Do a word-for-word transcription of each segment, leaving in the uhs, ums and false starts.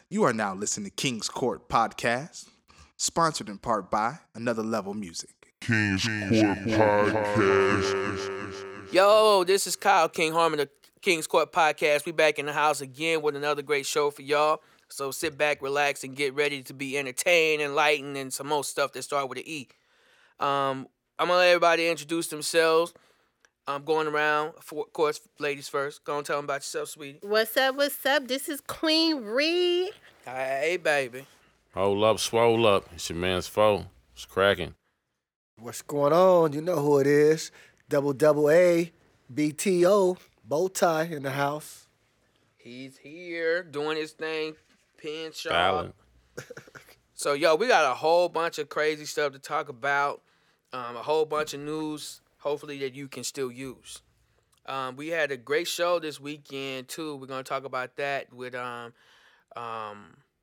You are now listening to King's Court Podcast, sponsored in part by Another Level Music. King's Court Podcast. Yo, this is Kyle King Harmon, the King's Court Podcast. We back in the house again with another great show for y'all. So sit back, relax, and get ready to be entertained, enlightened, and some more stuff that start with an E. Um, I'm going to let everybody introduce themselves. I'm going around, for, of course, ladies first. Go and tell them about yourself, sweetie. What's up, what's up? This is Queen Ree. Hey, baby. Hold up, swole up. It's your man's foe. It's cracking. What's going on? You know who it is. Double double A, B T O, bow tie in the house. He's here doing his thing, pin sharp. Balance. So, yo, we got a whole bunch of crazy stuff to talk about, um, a whole bunch of news, hopefully, that you can still use. Um, we had a great show this weekend, too. We're going to talk about that with, um, um,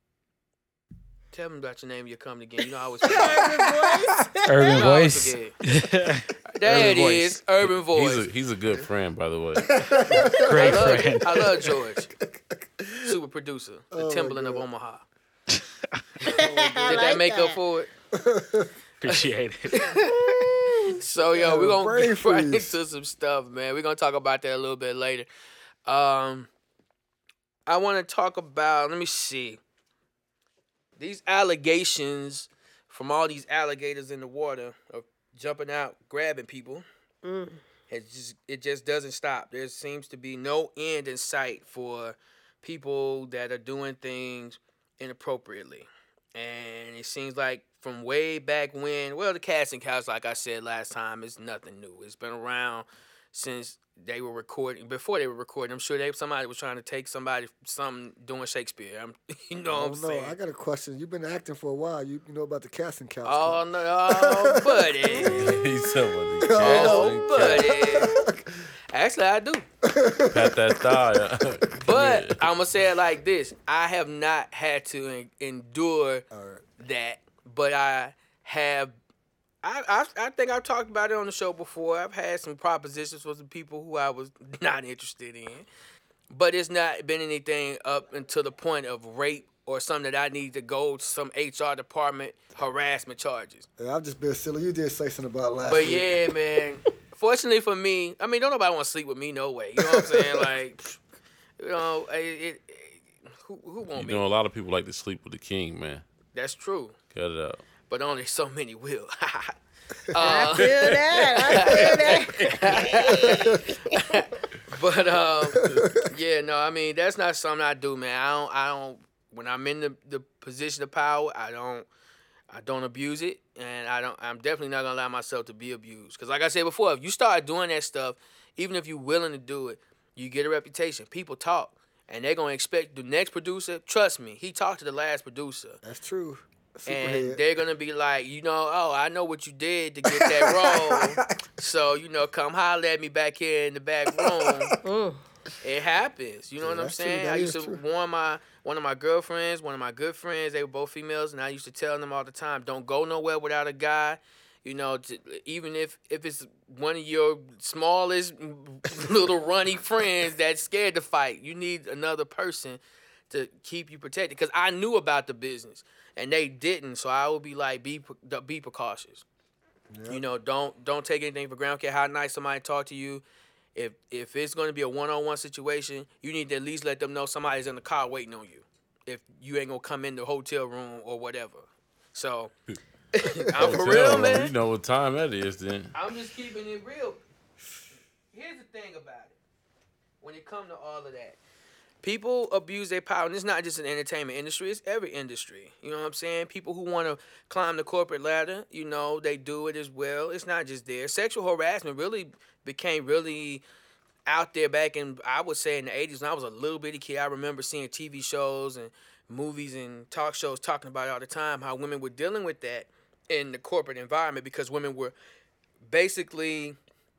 tell me about your name, your company again. You know, I always forget. Urban I always Voice. forget. There it is, Urban Voice. He's a, he's a good friend, by the way. Great I love, friend. I love George. Super producer, the Oh, my Timberland of God. Omaha. I Did that like make up that. for it? Appreciate it. So, yo, Yeah, we're going brain to get right freeze. into some stuff, man. We're going to talk about that a little bit later. Um, I want to talk about, let me see, these allegations from all these alligators in the water of jumping out, grabbing people. Mm. It just, it just doesn't stop. There seems to be no end in sight for people that are doing things inappropriately. And it seems like from way back when, well, the casting couch, like I said last time, is nothing new. It's been around since they were recording, before they were recording. I'm sure they somebody was trying to take somebody, something doing Shakespeare. I'm, you know what Oh I'm no, saying? I got a question. You've been acting for a while. You, you know about the casting couch? Oh, no, oh, buddy. He's talking about the Oh, casting couch. buddy. Actually, I do. Pat that thigh. But I'm going to say it like this. I have not had to en- endure All right. that, but I have. I, I I think I've talked about it on the show before. I've had some propositions for some people who I was not interested in, but it's not been anything up until the point of rape or something that I need to go to some H R department harassment charges. Yeah, I've just been silly. You did say something about last But week. yeah, man. Fortunately for me, I mean, don't nobody want to sleep with me, no way. You know what I'm saying? Like, you know, it, it, it, who who want You me? know, a lot of people like to sleep with the king, man. That's true, Cut it out. but only so many will. I uh, feel that. I feel that. But um, yeah, no, I mean that's not something I do, man. I don't, I don't. When I'm in the, the position of power, I don't, I don't abuse it, and I don't. I'm definitely not gonna allow myself to be abused. Cause like I said before, if you start doing that stuff, even if you're willing to do it, you get a reputation. People talk, and they're gonna expect the next producer. Trust me, he talked to the last producer. That's true. And Superhead. they're gonna be like, you know, oh, I know what you did to get that role. So, you know, come holler at me back here in the back room. Mm. It happens. You know Yeah, what I'm that's true. saying? That I used is to true. warn my one of my girlfriends, one of my good friends, they were both females, and I used to tell them all the time, don't go nowhere without a guy. You know, to, even if, if it's one of your smallest little runny friends that's scared to fight, you need another person to keep you protected. Because I knew about the business, and they didn't. So I would be like, be pre- be precautious. You know, don't don't take anything for granted. I don't care how nice somebody talk to you. If if it's going to be a one-on-one situation, you need to at least let them know somebody's in the car waiting on you. If you ain't going to come in the hotel room or whatever. So, I'm for Tell real, them, man. You know what time that is, then. I'm just keeping it real. Here's the thing about it. When it comes to all of that, people abuse their power, and it's not just an entertainment industry, it's every industry. You know what I'm saying? People who want to climb the corporate ladder, you know, they do it as well. It's not just there. Sexual harassment really became really out there back in, I would say, in the eighties when I was a little bitty kid. I remember seeing T V shows and movies and talk shows talking about it all the time, how women were dealing with that in the corporate environment because women were basically,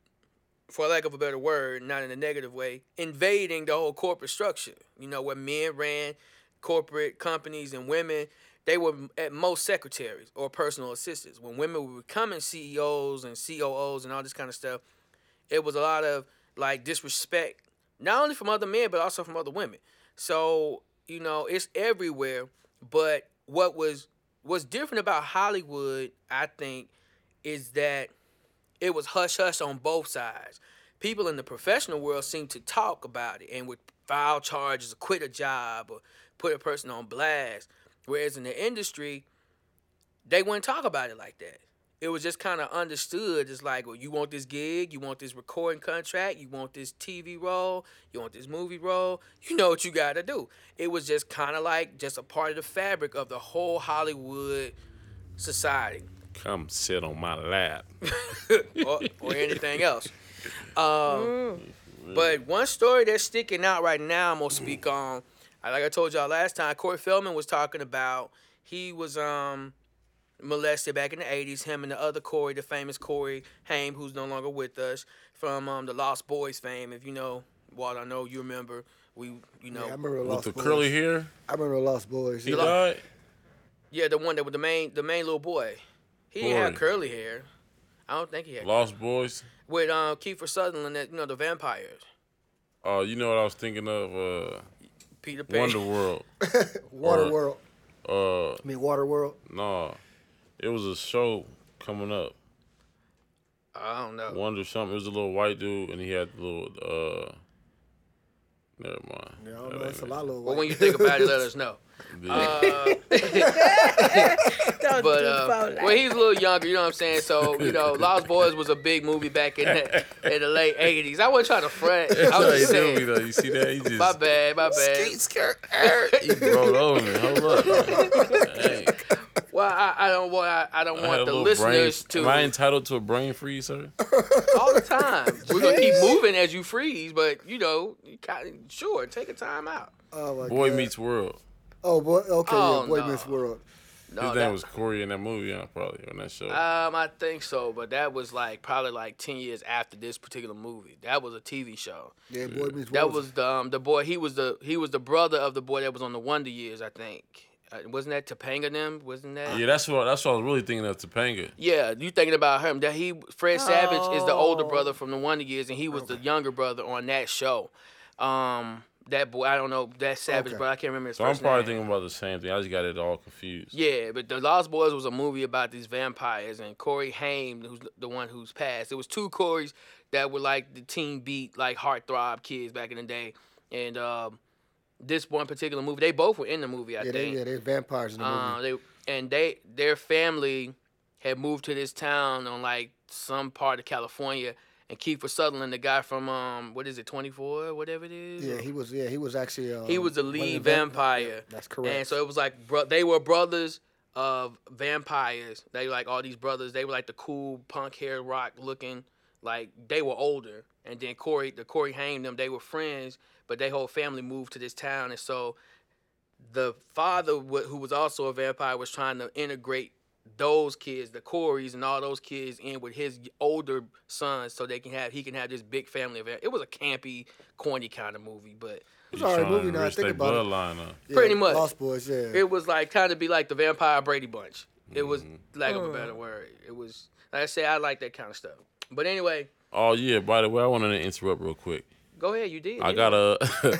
for lack of a better word, not in a negative way, invading the whole corporate structure. You know, where men ran corporate companies and women, they were at most secretaries or personal assistants. When women were becoming C E Os and C O Os and all this kind of stuff, it was a lot of like disrespect, not only from other men, but also from other women. So you know, it's everywhere. But what was what's different about Hollywood, I think, is that it was hush hush on both sides. People in the professional world seem to talk about it and would file charges, or quit a job, or put a person on blast. Whereas in the industry, they wouldn't talk about it like that. It was just kind of understood. It's like, well, you want this gig, you want this recording contract, you want this T V role, you want this movie role, you know what you got to do. It was just kind of like just a part of the fabric of the whole Hollywood society. Come sit on my lap. or, or anything else. Um, but one story that's sticking out right now, I'm going to speak on. Like I told y'all last time, Corey Feldman was talking about, he was um molested back in the eighties, him and the other Corey, the famous Corey Haim, who's no longer with us, from um, the Lost Boys fame. If you know, Walt, I know you remember. We, you know. Yeah, I remember the With Lost the Boys. curly hair? I remember the Lost Boys. He Yeah. died? Yeah, the one that with the main, the main little boy. He didn't have Corey. curly hair. I don't think he had. Lost Boys? With um, Kiefer Sutherland, that, you know, the vampires. Oh, you know what I was thinking of? Uh, Peter Pan. Wonderworld. Waterworld. Uh, I mean, Waterworld. no. It was a show coming up. I don't know. Wonder something. It was a little white dude, and he had the little, uh... Never mind. Yeah, I don't That know. It's a ain't lot of little Well, white. when you think about it, let us know. it. Uh, Don't but do uh, so like- well, he's a little younger, you know what I'm saying? So, you know, Lost Boys was a big movie back in the, in the late eighties. I wasn't trying to front. I That's was how he just do me, saying, though. You see that? He just... my bad, my bad. He rolled over me. Hold up. Hey, Well, I, I don't want I, I don't I had a want the little listeners brain... to Am I entitled to a brain freeze, sir? all the time. We're gonna keep moving as you freeze, but you know, you kind of sure take a time out. Oh my Boy God. Meets World. Oh boy. Okay. Oh, yeah. Boy no. Meets World. No, His that- name was Corey in that movie, yeah, probably, on that show. Um, I think so, but that was like probably like ten years after this particular movie. That was a T V show. Yeah. Boy Meets World. That was the um, the boy. He was the he was the brother of the boy that was on the Wonder Years, I think. Uh, wasn't that Topanga them? Wasn't that? yeah, that's what that's what I was really thinking of, Topanga. Yeah, you thinking about him? That he Fred Savage is the older Oh. brother from the Wonder Years, and he was the younger brother on that show. Um, that boy, I don't know that Savage, Okay. but I can't remember his So I'm first probably name. thinking about the same thing. I just got it all confused. Yeah, but the Lost Boys was a movie about these vampires, and Corey Haim, who's the one who's passed. It was two Corys that were like the teen beat, like heartthrob kids back in the day, and um, this one particular movie, they both were in the movie. I Yeah. They, think. yeah. They're vampires in the movie. Uh, they and they their family had moved to this town on like some part of California, and Kiefer Sutherland, the guy from um what is it twenty-four, whatever it is. Yeah. He was. Yeah. He was actually. Um, He was the one of lead the vamp- vampire. Yeah, that's correct. And so it was like bro- they were brothers of vampires. They like all these brothers. They were like the cool punk hair rock looking. Like they were older. And then Corey, the Corey Haim, them they were friends, but their whole family moved to this town, and so the father, wh- who was also a vampire, was trying to integrate those kids, the Coreys and all those kids, in with his older sons, so they can have he can have this big family of. It was a campy, corny kind of movie, but It's He's all right trying movie to now. I enrich think their about it. bloodline up. Yeah, Pretty much. Lost Boys. Yeah. it was like kind of be like the Vampire Brady Bunch. It was Mm-hmm. lack of a better word. It was like I say, I like that kind of stuff. But anyway, Oh yeah. By the way, I wanted to interrupt real quick. go ahead. You did. I yeah. got a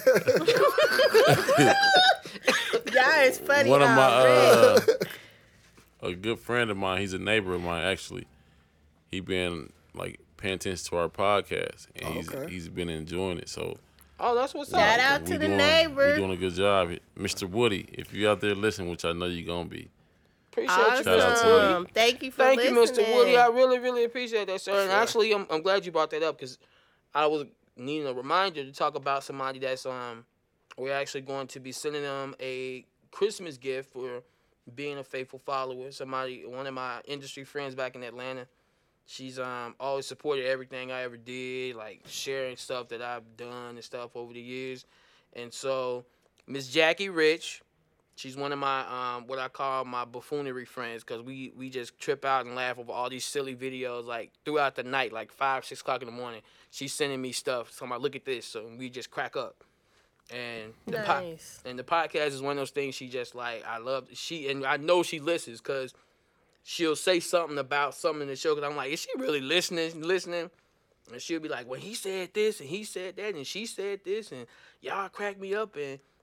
Y'all is funny one of my already. uh, a good friend of mine. He's a neighbor of mine actually. He been like paying attention to our podcast, and he's Okay. he's been enjoying it. So Oh, that's what's Shout up. out we to the doing, neighbor. We doing a good job, Mister Woody. If you out there listening, which I know you're gonna be. Appreciate you, Shout out to Mister you. Woody. Awesome. Thank you for Thank you, listening. Mister Woody. I really, really appreciate that, sir. And actually, I'm, I'm glad you brought that up because I was needing a reminder to talk about somebody that's um we're actually going to be sending them a Christmas gift for being a faithful follower. Somebody, one of my industry friends back in Atlanta. She's um always supported everything I ever did, like sharing stuff that I've done and stuff over the years. And so, Miss Jackie Rich. She's one of my um, what I call my buffoonery friends, because we, we just trip out and laugh over all these silly videos like throughout the night, like five, six o'clock in the morning. She's sending me stuff. So I'm like, look at this. So we just crack up. And the po- Nice. and the podcast is one of those things she just like, I love. She and I know she listens because she'll say something about something in the show. Because I'm like, is she really listening? Listening? And she'll be like, well, he said this and he said that and she said this and y'all crack me up. And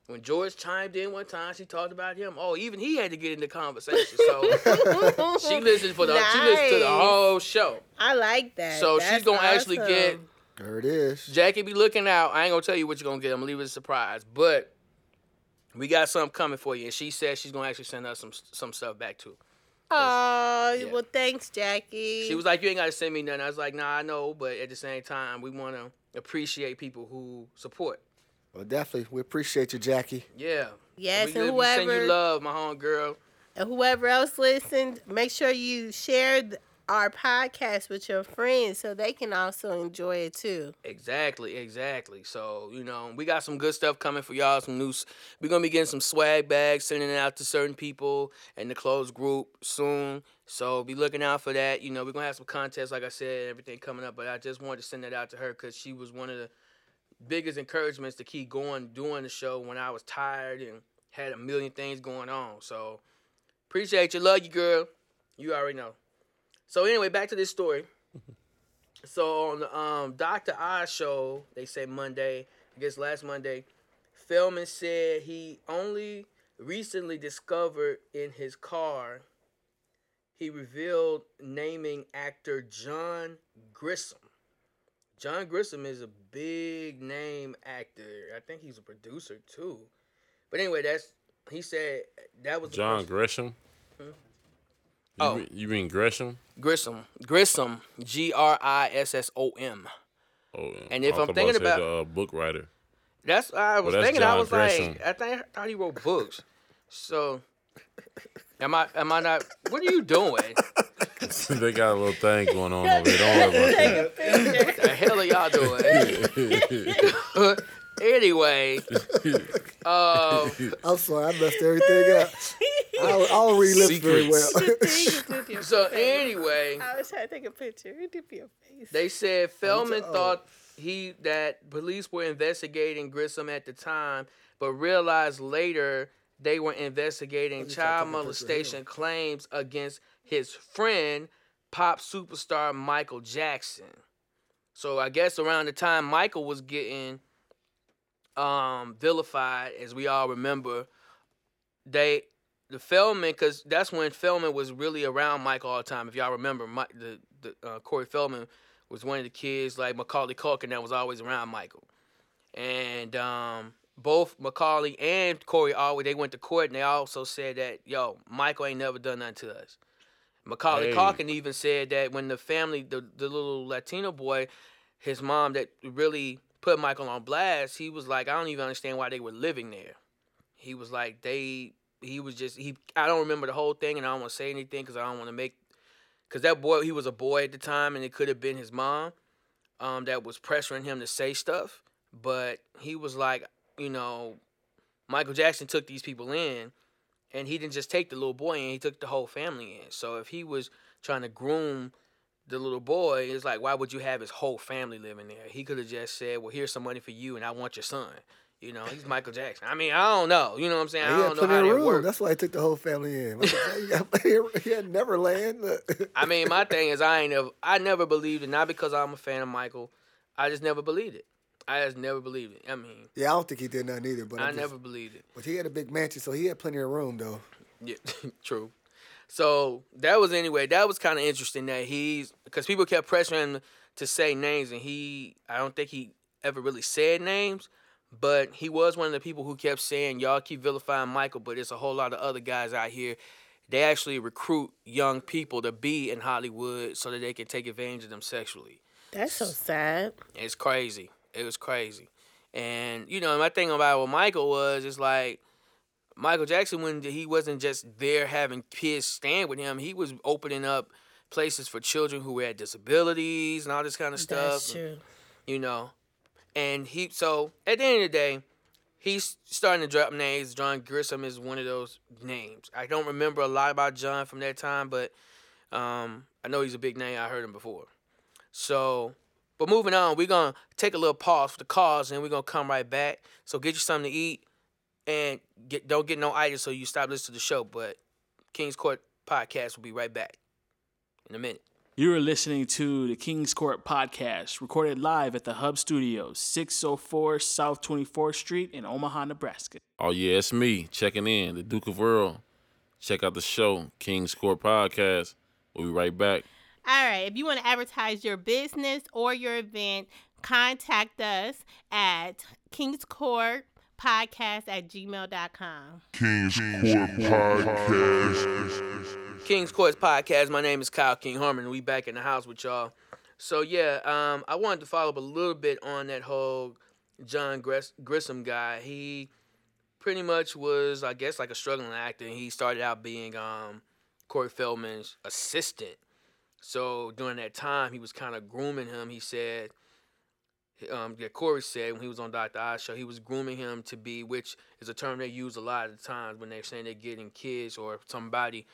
when George chimed in one time, she talked about him. Oh, even he had to get in the conversation. So she listened for the she listened to the Nice. whole show. I like that. So That's she's gonna actually awesome. get There it is. Jackie. Be looking out. I ain't gonna tell you what you're gonna get. I'm gonna leave it a surprise. But we got something coming for you. And she said she's gonna actually send us some some stuff back too. Oh, Yeah. well, thanks, Jackie. She was like, "You ain't gotta send me nothing." I was like, "Nah, I know, but at the same time, we wanna appreciate people who support." Well, definitely. We appreciate you, Jackie. Yeah. Yes, we, and we send you whoever- love, my home girl. And whoever else listened, make sure you share th- our podcast with your friends so they can also enjoy it too. Exactly, exactly. So, you know, we got some good stuff coming for y'all. Some new, s- we're going to be getting some swag bags, sending it out to certain people in the closed group soon. So be looking out for that. You know, we're going to have some contests, like I said, and everything coming up. But I just wanted to send that out to her because she was one of the biggest encouragements to keep going, doing the show when I was tired and had a million things going on. So appreciate you. Love you, girl. You already know. So anyway, back to this story. So on the um, Doctor Oz show, they say Monday, I guess last Monday, Feldman said he only recently discovered in his car, he revealed naming actor John Grissom. John Grissom is a big name actor. I think he's a producer too. But anyway, that's he said that was the John person- Gresham. Hmm? You Oh. mean, you mean Gresham? Grissom. Grissom. G R I S S O M. Oh, yeah. And if I I'm thought thinking say about- the uh, book writer. That's I was that's thinking. I John was Gresham. like, I think I thought he wrote books. So, am I? Am I not? What are you doing? They got a little thing going on over there. Don't worry about that. What the hell are y'all doing? Anyway, um, I'm sorry, I messed everything up. I don't, I don't read lips very well. so anyway, I was trying to take a picture. It did be your face. they said Feldman Oh. thought he that police were investigating Grissom at the time, but realized later they were investigating just child trying to take a picture of molestation claims against his friend, pop superstar Michael Jackson. So I guess around the time Michael was getting um, vilified, as we all remember, they the Feldman, because that's when Feldman was really around Michael all the time. If y'all remember, Mike, the the uh, Corey Feldman was one of the kids like Macaulay Culkin that was always around Michael, and um, both Macaulay and Corey always they went to court and they also said that yo Michael ain't never done nothing to us. Macaulay Hey. Culkin even said that when the family, the the little Latino boy, his mom that really put Michael on blast, he was like, I don't even understand why they were living there. He was like, they, he was just, he, I don't remember the whole thing and I don't want to say anything because I don't want to make, because that boy, he was a boy at the time and it could have been his mom um, that was pressuring him to say stuff. But he was like, you know, Michael Jackson took these people in and he didn't just take the little boy in, he took the whole family in. So if he was trying to groom the little boy, it's like, why would you have his whole family living there? He could have just said, well, here's some money for you and I want your son. You know, he's Michael Jackson. I mean, I don't know. You know what I'm saying? He I had don't know plenty how of that room. works. That's why he took the whole family in. Like I said, he had Neverland. I mean, my thing is I ain't never, I never believed it, not because I'm a fan of Michael. I just never believed it. I just never believed it. I mean, Yeah, I don't think he did nothing either. But I I'm just- never believed it. But he had a big mansion, so he had plenty of room, though. Yeah, true. So that was anyway. That was kind of interesting that he's because people kept pressuring him to say names, and he I don't think he ever really said names, but he was one of the people who kept saying y'all keep vilifying Michael, but it's a whole lot of other guys out here. They actually recruit young people to be in Hollywood so that they can take advantage of them sexually. That's so sad. It's crazy. It was crazy. And, you know, my thing about what Michael was, is like, Michael Jackson, when he wasn't just there having kids stand with him, he was opening up places for children who had disabilities and all this kind of stuff. That's true. You know. And he, so, at the end of the day, he's starting to drop names. John Grissom is one of those names. I don't remember a lot about John from that time, but um, I know he's a big name. I heard him before. So, but moving on, we're going to take a little pause for the cause, and we're going to come right back. So get you something to eat, and get don't get no itis so you stop listening to the show. But King's Court Podcast will be right back in a minute. You are listening to the King's Court podcast, recorded live at the Hub Studios, six oh four South twenty-fourth Street in Omaha, Nebraska. Oh, yeah, it's me checking in, the Duke of Earl. Check out the show, King's Court Podcast. We'll be right back. All right. If you want to advertise your business or your event, contact us at King's Court Podcast at gmail dot com. King's Court Podcast. King's Court Podcast. My name is Kyle King Harmon, and we back in the house with y'all. So yeah, um, I wanted to follow up a little bit on that whole John Gris- Grissom guy. He pretty much was, I guess, like a struggling actor. He started out being um, Corey Feldman's assistant. So during that time, he was kind of grooming him. He said, um, yeah, Corey said when he was on Doctor Oz show, he was grooming him to be, which is a term they use a lot of the times when they're saying they're getting kids or somebody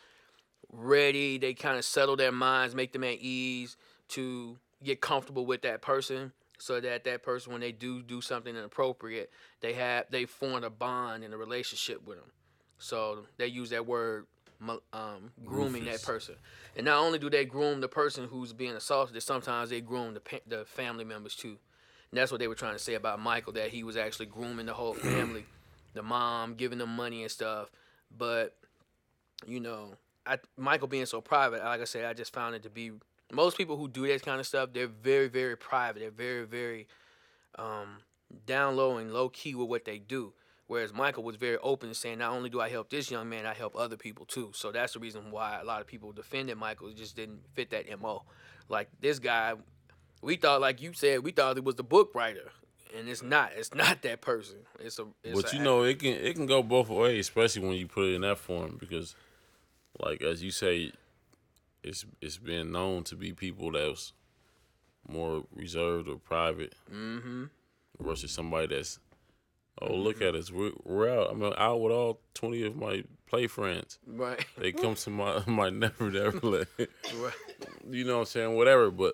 ready. They kind of settle their minds, make them at ease to get comfortable with that person, so that that person, when they do do something inappropriate, they have they form a bond and a relationship with them. So they use that word, um, grooming Rufus. That person. And not only do they groom the person who's being assaulted, sometimes they groom the pa- the family members too. And that's what they were trying to say about Michael, that he was actually grooming the whole family, the mom, giving them money and stuff. But, you know, I, Michael being so private, like I said, I just found it to be, most people who do that kind of stuff, they're very, very private. They're very, very um, down low and low key with what they do. Whereas Michael was very open and saying, not only do I help this young man, I help other people too. So that's the reason why a lot of people defended Michael. It just didn't fit that M O. Like this guy, we thought, like you said, we thought it was the book writer. And it's not. It's not that person. It's a. It's But a you know, it can it can go both ways, especially when you put it in that form, because, like as you say, it's it's been known to be people that's more reserved or private, mm-hmm. versus somebody that's, oh, look at us, we're, we're out. I'm out with all twenty of my play friends. Right. They come to my my never never let. Right. You know what I'm saying? Whatever, but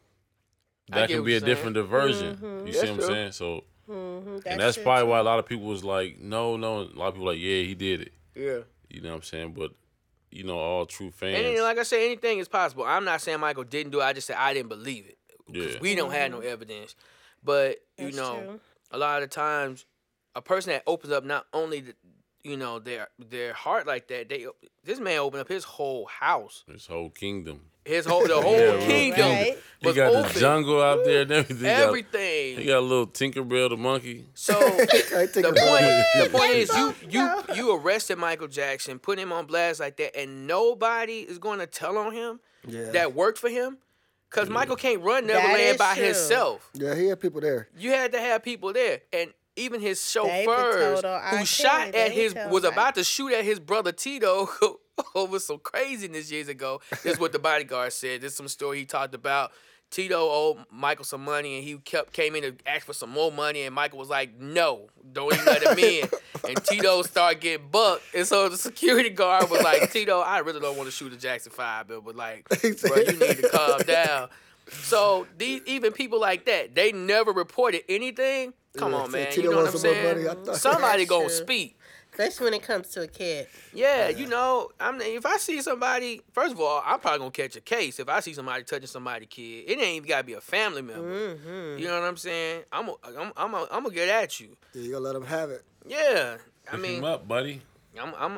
that can be a different diversion. Mm-hmm. You That's see what I'm true. saying? So, Mm-hmm. and that's probably why a lot of people was like, no, no. A lot of people like, yeah, he did it. Yeah. You know what I'm saying? But, you know, all true fans. And then, like I said, anything is possible. I'm not saying Michael didn't do it. I just said I didn't believe it. Because Yeah. we don't have no evidence. But, you That's know, true. a lot of the times, a person that opens up not only, the, you know, their their heart like that, they this man opened up his whole house. His whole kingdom. His whole, the whole Yeah, kingdom right. He was got open. the jungle out there and everything. He got- Everything. He got a little Tinkerbell the monkey. So I think the about point, it. the point is, you you you arrested Michael Jackson, put him on blast like that, and nobody is going to tell on him Yeah. that worked for him, because Michael can't run That Neverland is by true. himself. Yeah, he had people there. You had to have people there, and even his David chauffeurs, told on who R. shot Kelly, at they his, tell was like- about to shoot at his brother Tito over some craziness years ago. This is what the bodyguard said. This is some story he talked about. Tito owed Michael some money, and he kept came in to ask for some more money, and Michael was like, "No, don't even let him in." And Tito started getting bucked, and so the security guard was like, "Tito, I really don't want to shoot a Jackson Five, but, but like, bro, you need to calm down." So these even people like that, they never reported anything. Come Yeah, on, say man. Tito You know what I'm wants some more saying? money, I thought- Somebody That's gonna true. speak. Especially when it comes to a kid. Yeah, you know, I'm if I see somebody, first of all, I'm probably gonna catch a case if I see somebody touching somebody's kid. It ain't even gotta be a family member. Mm-hmm. You know what I'm saying? I'm a, I'm I'm a, I'm gonna get at you. Yeah, you gotta let him have it. Yeah, I Pick mean, him up, buddy. I'm I'm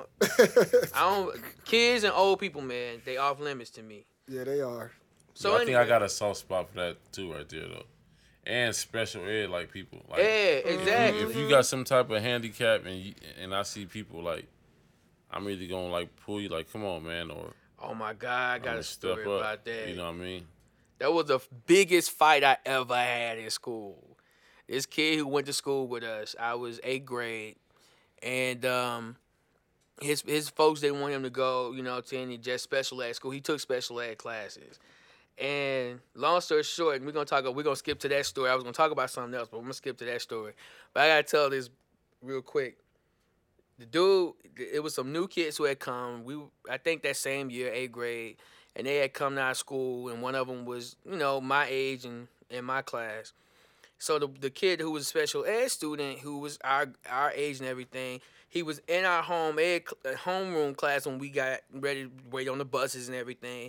I don't kids and old people, man. They off limits to me. Yeah, they are. So I anyway, think I got a soft spot for that too, right there though. And special ed, like people. Like, yeah, if you- exactly. If you got some type of handicap and you, and I see people like, I'm either gonna like pull you like, come on, man, or Oh my God, I got I'ma a story step up. about that. You know what I mean? That was the biggest fight I ever had in school. This kid who went to school with us, I was eighth grade, and um, his his folks didn't want him to go, you know, to any just special ed school. He took special ed classes. And long story short, and we're gonna talk. We're gonna skip to that story. I was gonna talk about something else, but I'm gonna skip to that story. But I gotta tell this real quick. The dude, it was some new kids who had come. We, I think that same year, eighth grade, and they had come to our school, and one of them was, you know, my age and in my class. So the the kid who was a special ed student, who was our our age and everything, he was in our home ed cl- homeroom class when we got ready to wait on the buses and everything.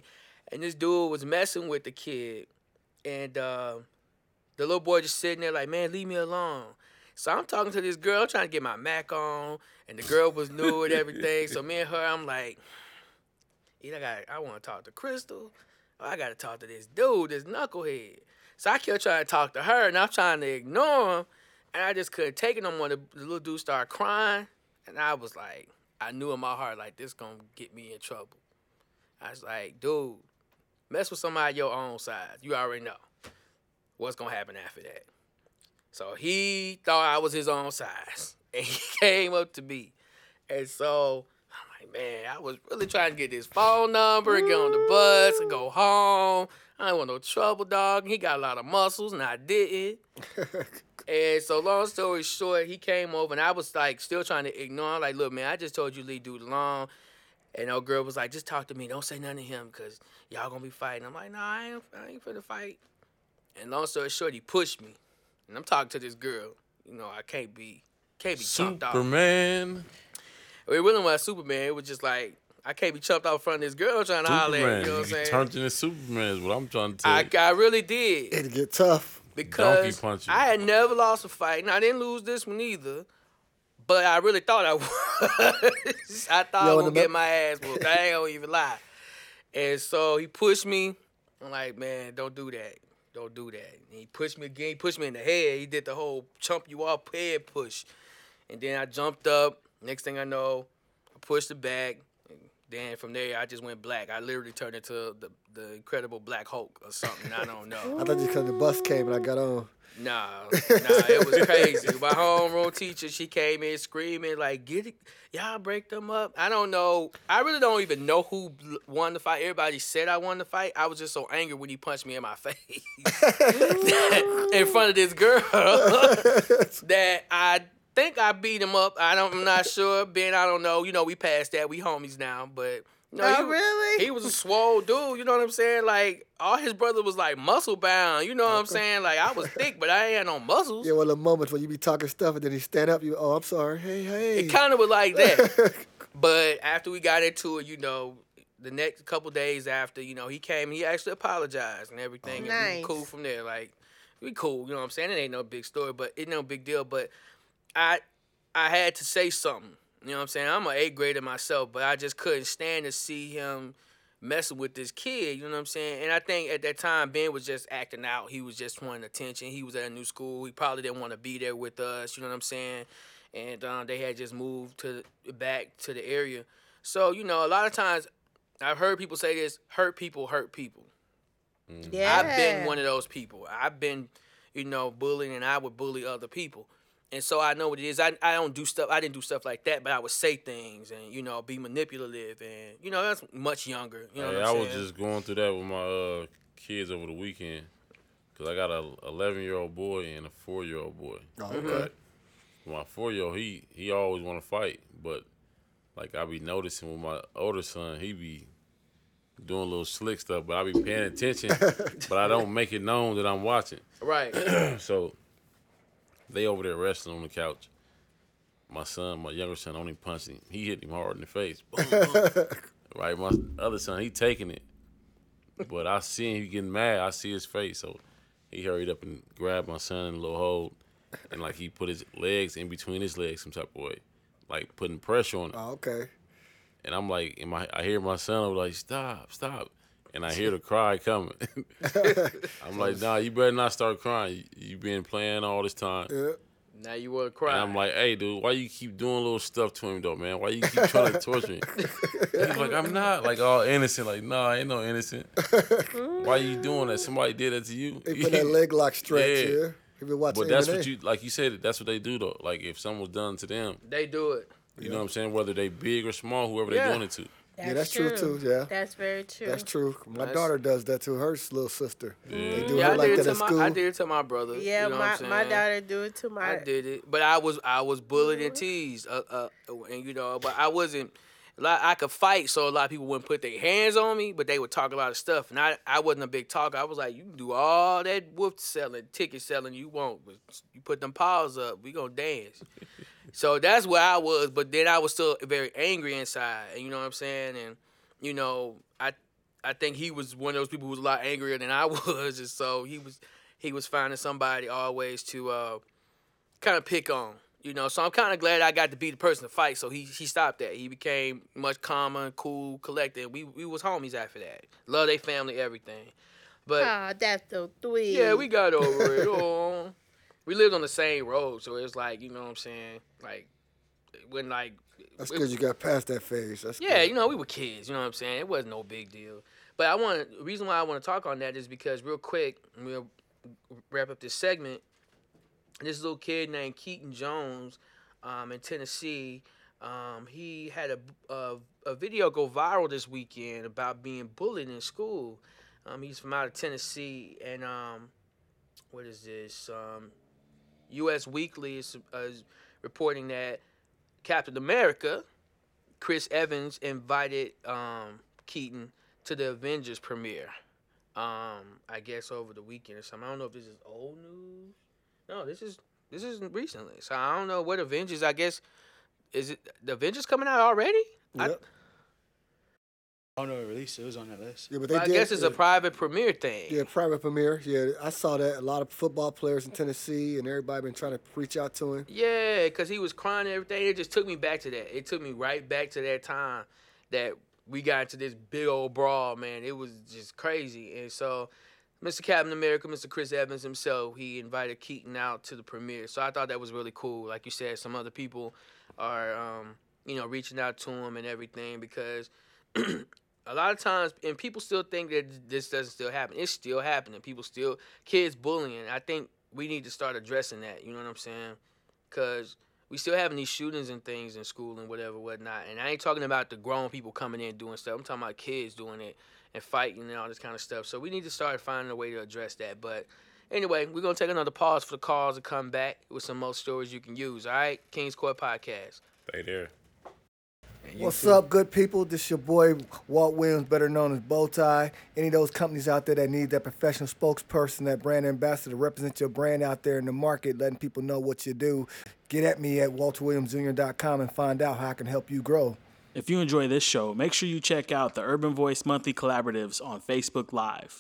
and this dude was messing with the kid, and uh, the little boy just sitting there like, man, leave me alone. So I'm talking to this girl, I'm trying to get my Mac on, and the girl was new and everything. So me and her, I'm like, either I got, I want to talk to Crystal, or I got to talk to this dude, this knucklehead. So I kept trying to talk to her, and I'm trying to ignore him, and I just couldn't take it no more. The, the little dude started crying, and I was like, I knew in my heart, like, this gonna get me in trouble. I was like, dude, mess with somebody your own size. You already know what's gonna happen after that. So he thought I was his own size, and he came up to me. And so I'm like, man, I was really trying to get this phone number and get on the bus and go home. I didn't want no trouble, dog. He got a lot of muscles, and I didn't. And so long story short, he came over, and I was, like, still trying to ignore him. Like, look, man, I just told you leave dude alone. And old girl was like, just talk to me. Don't say nothing to him because y'all going to be fighting. I'm like, no, I ain't, I ain't finna fight. And long story short, he pushed me. And I'm talking to this girl. You know, I can't be, can't be chumped off. Superman. It really wasn't Superman. It was just like, I can't be chumped out in front of this girl trying to holler at me. You know what I'm saying? Turned into Superman is what I'm trying to tell I, you. I really did. It'd get tough. Because Donkey punch you. I had never lost a fight. And I didn't lose this one either. But I really thought I would. I thought I Yo, was going in to the get my ass whooped. I ain't going to even lie. And so he pushed me. I'm like, man, don't do that. Don't do that. And he pushed me again. He pushed me in the head. He did the whole chump you off head push. And then I jumped up. Next thing I know, I pushed it back. And then from there, I just went black. I literally turned into the, the Incredible Black Hulk or something. I don't know. I thought just because the bus came and I got on. Nah, nah, it was crazy. My homeroom teacher, she came in screaming, like, get it, y'all break them up. I don't know. I really don't even know who won the fight. Everybody said I won the fight. I was just so angry when he punched me in my face in front of this girl that I think I beat him up. I don't, I'm not sure. Ben, I don't know. You know, we passed that. We homies now, but... No, Oh, he, really? He was a swole dude, you know what I'm saying? Like, all his brother was, like, muscle bound, you know what I'm saying? Like, I was thick, but I ain't had no muscles. Yeah, one of the moments when you be talking stuff and then he stand up, you, oh, I'm sorry, hey, hey. It kind of was like that. But after we got into it, you know, the next couple days after, you know, he came, he actually apologized and everything. And we Nice. were cool from there. Like, we cool, you know what I'm saying? It ain't no big story, but it ain't no big deal. But I, I had to say something. You know what I'm saying? I'm an eighth grader myself, but I just couldn't stand to see him messing with this kid. You know what I'm saying? And I think at that time, Ben was just acting out. He was just wanting attention. He was at a new school. He probably didn't want to be there with us. You know what I'm saying? And um, they had just moved to back to the area. So, you know, a lot of times I've heard people say this, hurt people hurt people. Yeah. I've been one of those people. I've been, you know, bullying, and I would bully other people. And so I know what it is. I I don't do stuff. I didn't do stuff like that, but I would say things and, you know, be manipulative. And, you know, that's much younger. You know Hey, what I I'm was saying? just going through that with my uh, kids over the weekend. Because I got a eleven-year-old boy and a four-year-old boy. Oh, okay. Right? My four-year-old, he, he always want to fight. But, like, I be noticing with my older son, he be doing little slick stuff. But I be paying attention, but I don't make it known that I'm watching. Right. So they over there wrestling on the couch. My son, my younger son, only punched him. He hit him hard in the face. Boom, boom. Right, my other son, he taking it. But I see him, he getting mad. I see his face. So he hurried up and grabbed my son in a little hold. And, like, he put his legs in between his legs some type of way. Like, putting pressure on him. Oh, okay. And I'm like, in my, I hear my son over like, stop, stop. And I hear the cry coming. I'm like, nah, you better not start crying. You, you been playing all this time. Yeah. Now you want to cry. And I'm like, hey, dude, why you keep doing little stuff to him, though, man? Why you keep trying to torture him? He's like, I'm not. Like, all innocent. Like, nah, I ain't no innocent. Why you doing that? Somebody did that to you? They put that leg lock stretch, Yeah. yeah. He been watching But that's M M A. what you, like you said, that's what they do, though. Like, if something was done to them, They do it. you know what I'm saying? Whether they big or small, whoever Yeah. they doing it to. That's Yeah, that's true, too, yeah. That's very true. That's true. My That's- daughter does that to her little sister. They do Yeah, her I like did it that to at my school. I did it to my brother. Yeah, you know my, what I'm my saying? daughter do it to my. I did it, but I was I was bullied and teased, uh, uh, and you know, but I wasn't. Like, I could fight, so a lot of people wouldn't put their hands on me, but they would talk a lot of stuff, and I I wasn't a big talker. I was like, you can do all that wolf selling, ticket selling you want, but you put them paws up, we gonna dance. So that's where I was, but then I was still very angry inside, and you know what I'm saying, and you know, I I think he was one of those people who was a lot angrier than I was, and so he was he was finding somebody always to uh, kind of pick on, you know. So I'm kind of glad I got to be the person to fight. So he he stopped that. He became much calmer, cool, collected. We we was homies after that. Love their family, everything. But Oh, that's so sweet. yeah, we got over it. Oh, we lived on the same road, so it was like, you know what I'm saying, like when like. That's it- good you got past that phase. That's Yeah, good. you know, we were kids, you know what I'm saying? It wasn't no big deal. But I want the reason why I want to talk on that is because real quick, we'll wrap up this segment. This little kid named Keaton Jones um, in Tennessee, um, he had a, a, a video go viral this weekend about being bullied in school. Um, he's from out of Tennessee, and um, what is this? Um, U S Weekly is, uh, is reporting that Captain America, Chris Evans, invited um, Keaton to the Avengers premiere. Um, I guess over the weekend or something. I don't know if this is old news. No, this is this is recently. So I don't know what Avengers. I guess is it the Avengers coming out already? I, Yep. Oh no, it released. It was on that list. Yeah, but they I did, guess it's yeah, a private premiere thing. Yeah, private premiere. Yeah, I saw that. A lot of football players in Tennessee and everybody been trying to reach out to him. Yeah, because he was crying and everything. It just took me back to that. It took me right back to that time that we got into this big old brawl, man. It was just crazy. And so Mister Captain America, Mister Chris Evans himself, he invited Keaton out to the premiere. So I thought that was really cool. Like you said, some other people are, um, you know, reaching out to him and everything because a lot of times, and people still think that this doesn't still happen. It's still happening. People still, kids bullying. I think we need to start addressing that. You know what I'm saying? Because we still having these shootings and things in school and whatever, whatnot. And I ain't talking about the grown people coming in doing stuff. I'm talking about kids doing it and fighting and all this kind of stuff. So we need to start finding a way to address that. But anyway, we're going to take another pause for the calls and come back with some more stories you can use. All right? King's Court Podcast. Stay there. What's up, good people? This your boy, Walt Williams, better known as Bowtie. Any of those companies out there that need that professional spokesperson, that brand ambassador to represent your brand out there in the market, letting people know what you do, get at me at walter williams junior dot com and find out how I can help you grow. If you enjoy this show, make sure you check out the Urban Voice Monthly Collaboratives on Facebook Live.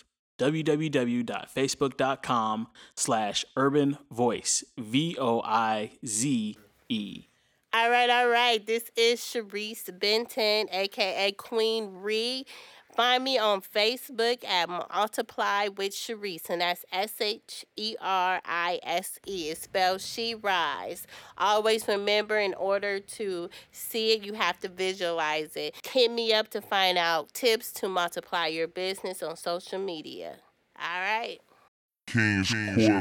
www.facebook.com slash Urban Voice. V O I Z E. All right, all right. This is Sharice Benton, a k a. Queen Ree. Find me on Facebook at Multiply with Sharice, and that's S H E R I S E. It's spelled She Rise. Always remember, in order to see it, you have to visualize it. Hit me up to find out tips to multiply your business on social media. All right. King's Court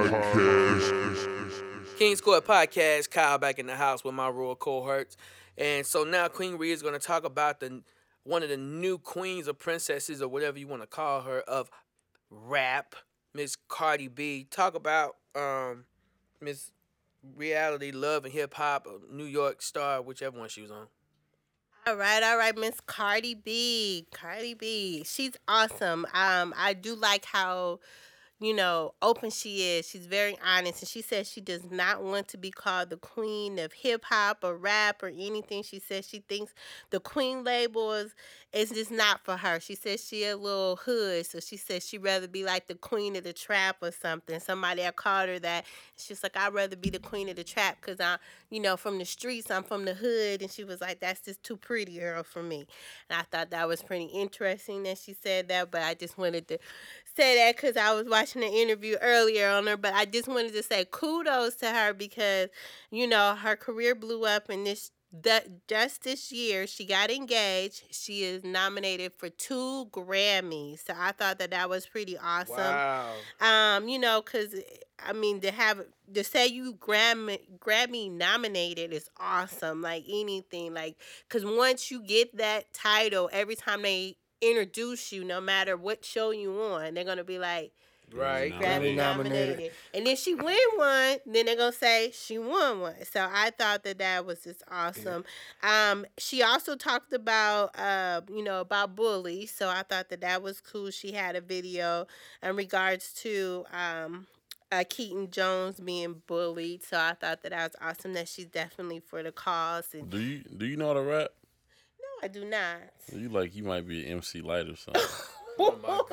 Podcast. King's Court Podcast, Kyle back in the house with my royal cohorts. And so now Queen Rhea is going to talk about the one of the new queens or princesses or whatever you want to call her of rap, Miss Cardi B. Talk about um, Miss Reality, Love, and Hip Hop, New York Star, whichever one she was on. All right, all right, Miss Cardi B. Cardi B. She's awesome. Um, I do like how, you know, open she is. She's very honest. And she says she does not want to be called the queen of hip hop or rap or anything. She says she thinks the queen label is, is just not for her. She says she a little hood. So she says she'd rather be like the queen of the trap or something. Somebody had called her that. She's like, I'd rather be the queen of the trap because I'm, you know, from the streets. I'm from the hood. And she was like, that's just too pretty, girl, for me. And I thought that was pretty interesting that she said that. But I just wanted to say that because I was watching an interview earlier on her, but I just wanted to say kudos to her because, you know, her career blew up in this, that just this year she got engaged. She is nominated for two Grammys. So I thought that that was pretty awesome. Wow. Um, you know, because, I mean, to have, to say you Grammy, Grammy nominated is awesome. Like anything, like, because once you get that title, every time they introduce you, no matter what show you on, they're gonna be like, Right. Grammy Grammy nominated. nominated. And then she win one, then they're gonna say she won one. So I thought that that was just awesome. Yeah. Um, she also talked about, uh, you know, about bullies. So I thought that that was cool. She had a video in regards to um. Uh, Keaton Jones being bullied, so I thought that that was awesome. That she's definitely for the cause. And Do you do you know how to rap? no, I do not. You like you might be an M C Light or something. Oh,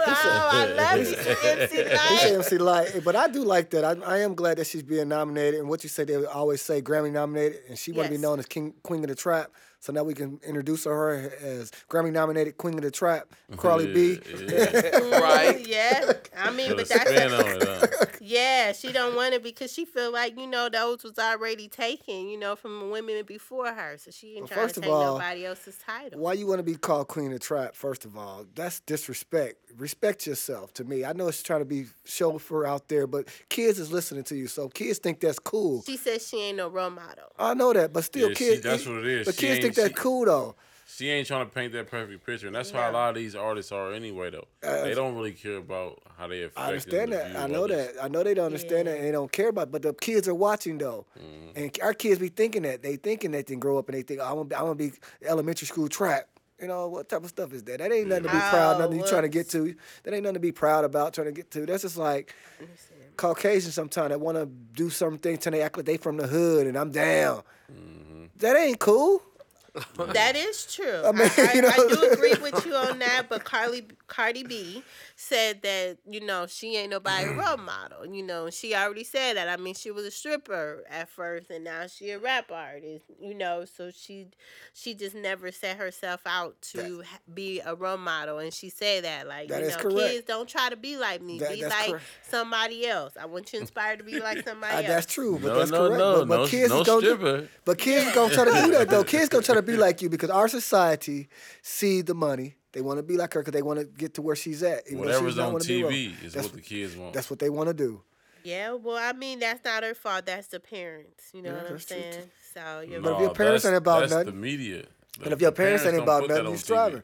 I love you, M C He Light. said M C Light, but I do like that. I, I am glad that she's being nominated. And what you say, they always say Grammy nominated, and she want to be Yes. known as King Queen of the Trap. So now we can introduce her as Grammy nominated Queen of the Trap, Carly B. Yeah. Right. Yeah, I mean, Put a but that's spin on it, huh? yeah. She don't want it because she feel like you know those was already taken, you know, from women before her. So she ain't Well, trying first to of take all, nobody else's title. Why you want to be called Queen of the Trap? First of all, that's disrespect. Respect yourself. To me, I know it's trying to be chauffeur out there, but kids is listening to you, so kids think that's cool. She says she ain't no role model. I know that, but still, Yeah, she- kids. that's what it is. But She kids think ain't- that's she- cool though. She ain't trying to paint that perfect picture, and that's how a lot of these artists are anyway. Though they don't really care about how they affect. I understand the that. view I of know others. that. I know they don't understand that and they don't care about it. But the kids are watching though. Mm-hmm. And our kids be thinking that. They thinking that they can grow up and they think, oh, I'm gonna be, I'm gonna be elementary school trap. You know, what type of stuff is that? That ain't nothing to be proud, Oh, nothing you trying to get whoops. to. That ain't nothing to be proud about, trying to get to. That's just like Caucasians sometimes that want to do some things and they act like they from the hood and I'm down. Mm-hmm. That ain't cool. That is true. I, mean, I, you know- I do agree with you on that, but Carly Cardi B said that, you know, she ain't nobody role model. You know, she already said that. I mean, she was a stripper at first and now she a rap artist, you know, so she she just never set herself out to ha- be a role model. And she said that, like, That you is know, correct. kids don't try to be like me. That- be that's like correct. somebody else. I want you inspired to be like somebody Uh, else. that's true, but No, that's no, correct. no, but, but no, kids no is gonna, stripper. but kids is gonna try to do that though. Kids gonna try to be like you because our society see the money. They want to be like her because they want to get to where she's at. even though Whatever's she's not on wanna be T wrong. V is That's what the kids want. That's what they want to do. Yeah, well, I mean, that's not her fault. That's the parents. You know Yeah, what I'm that's true, saying? So, you But if know. your parents that's- ain't about that's nothing- the media. And if your The parents ain't don't about put that nothing, on you T V. striving.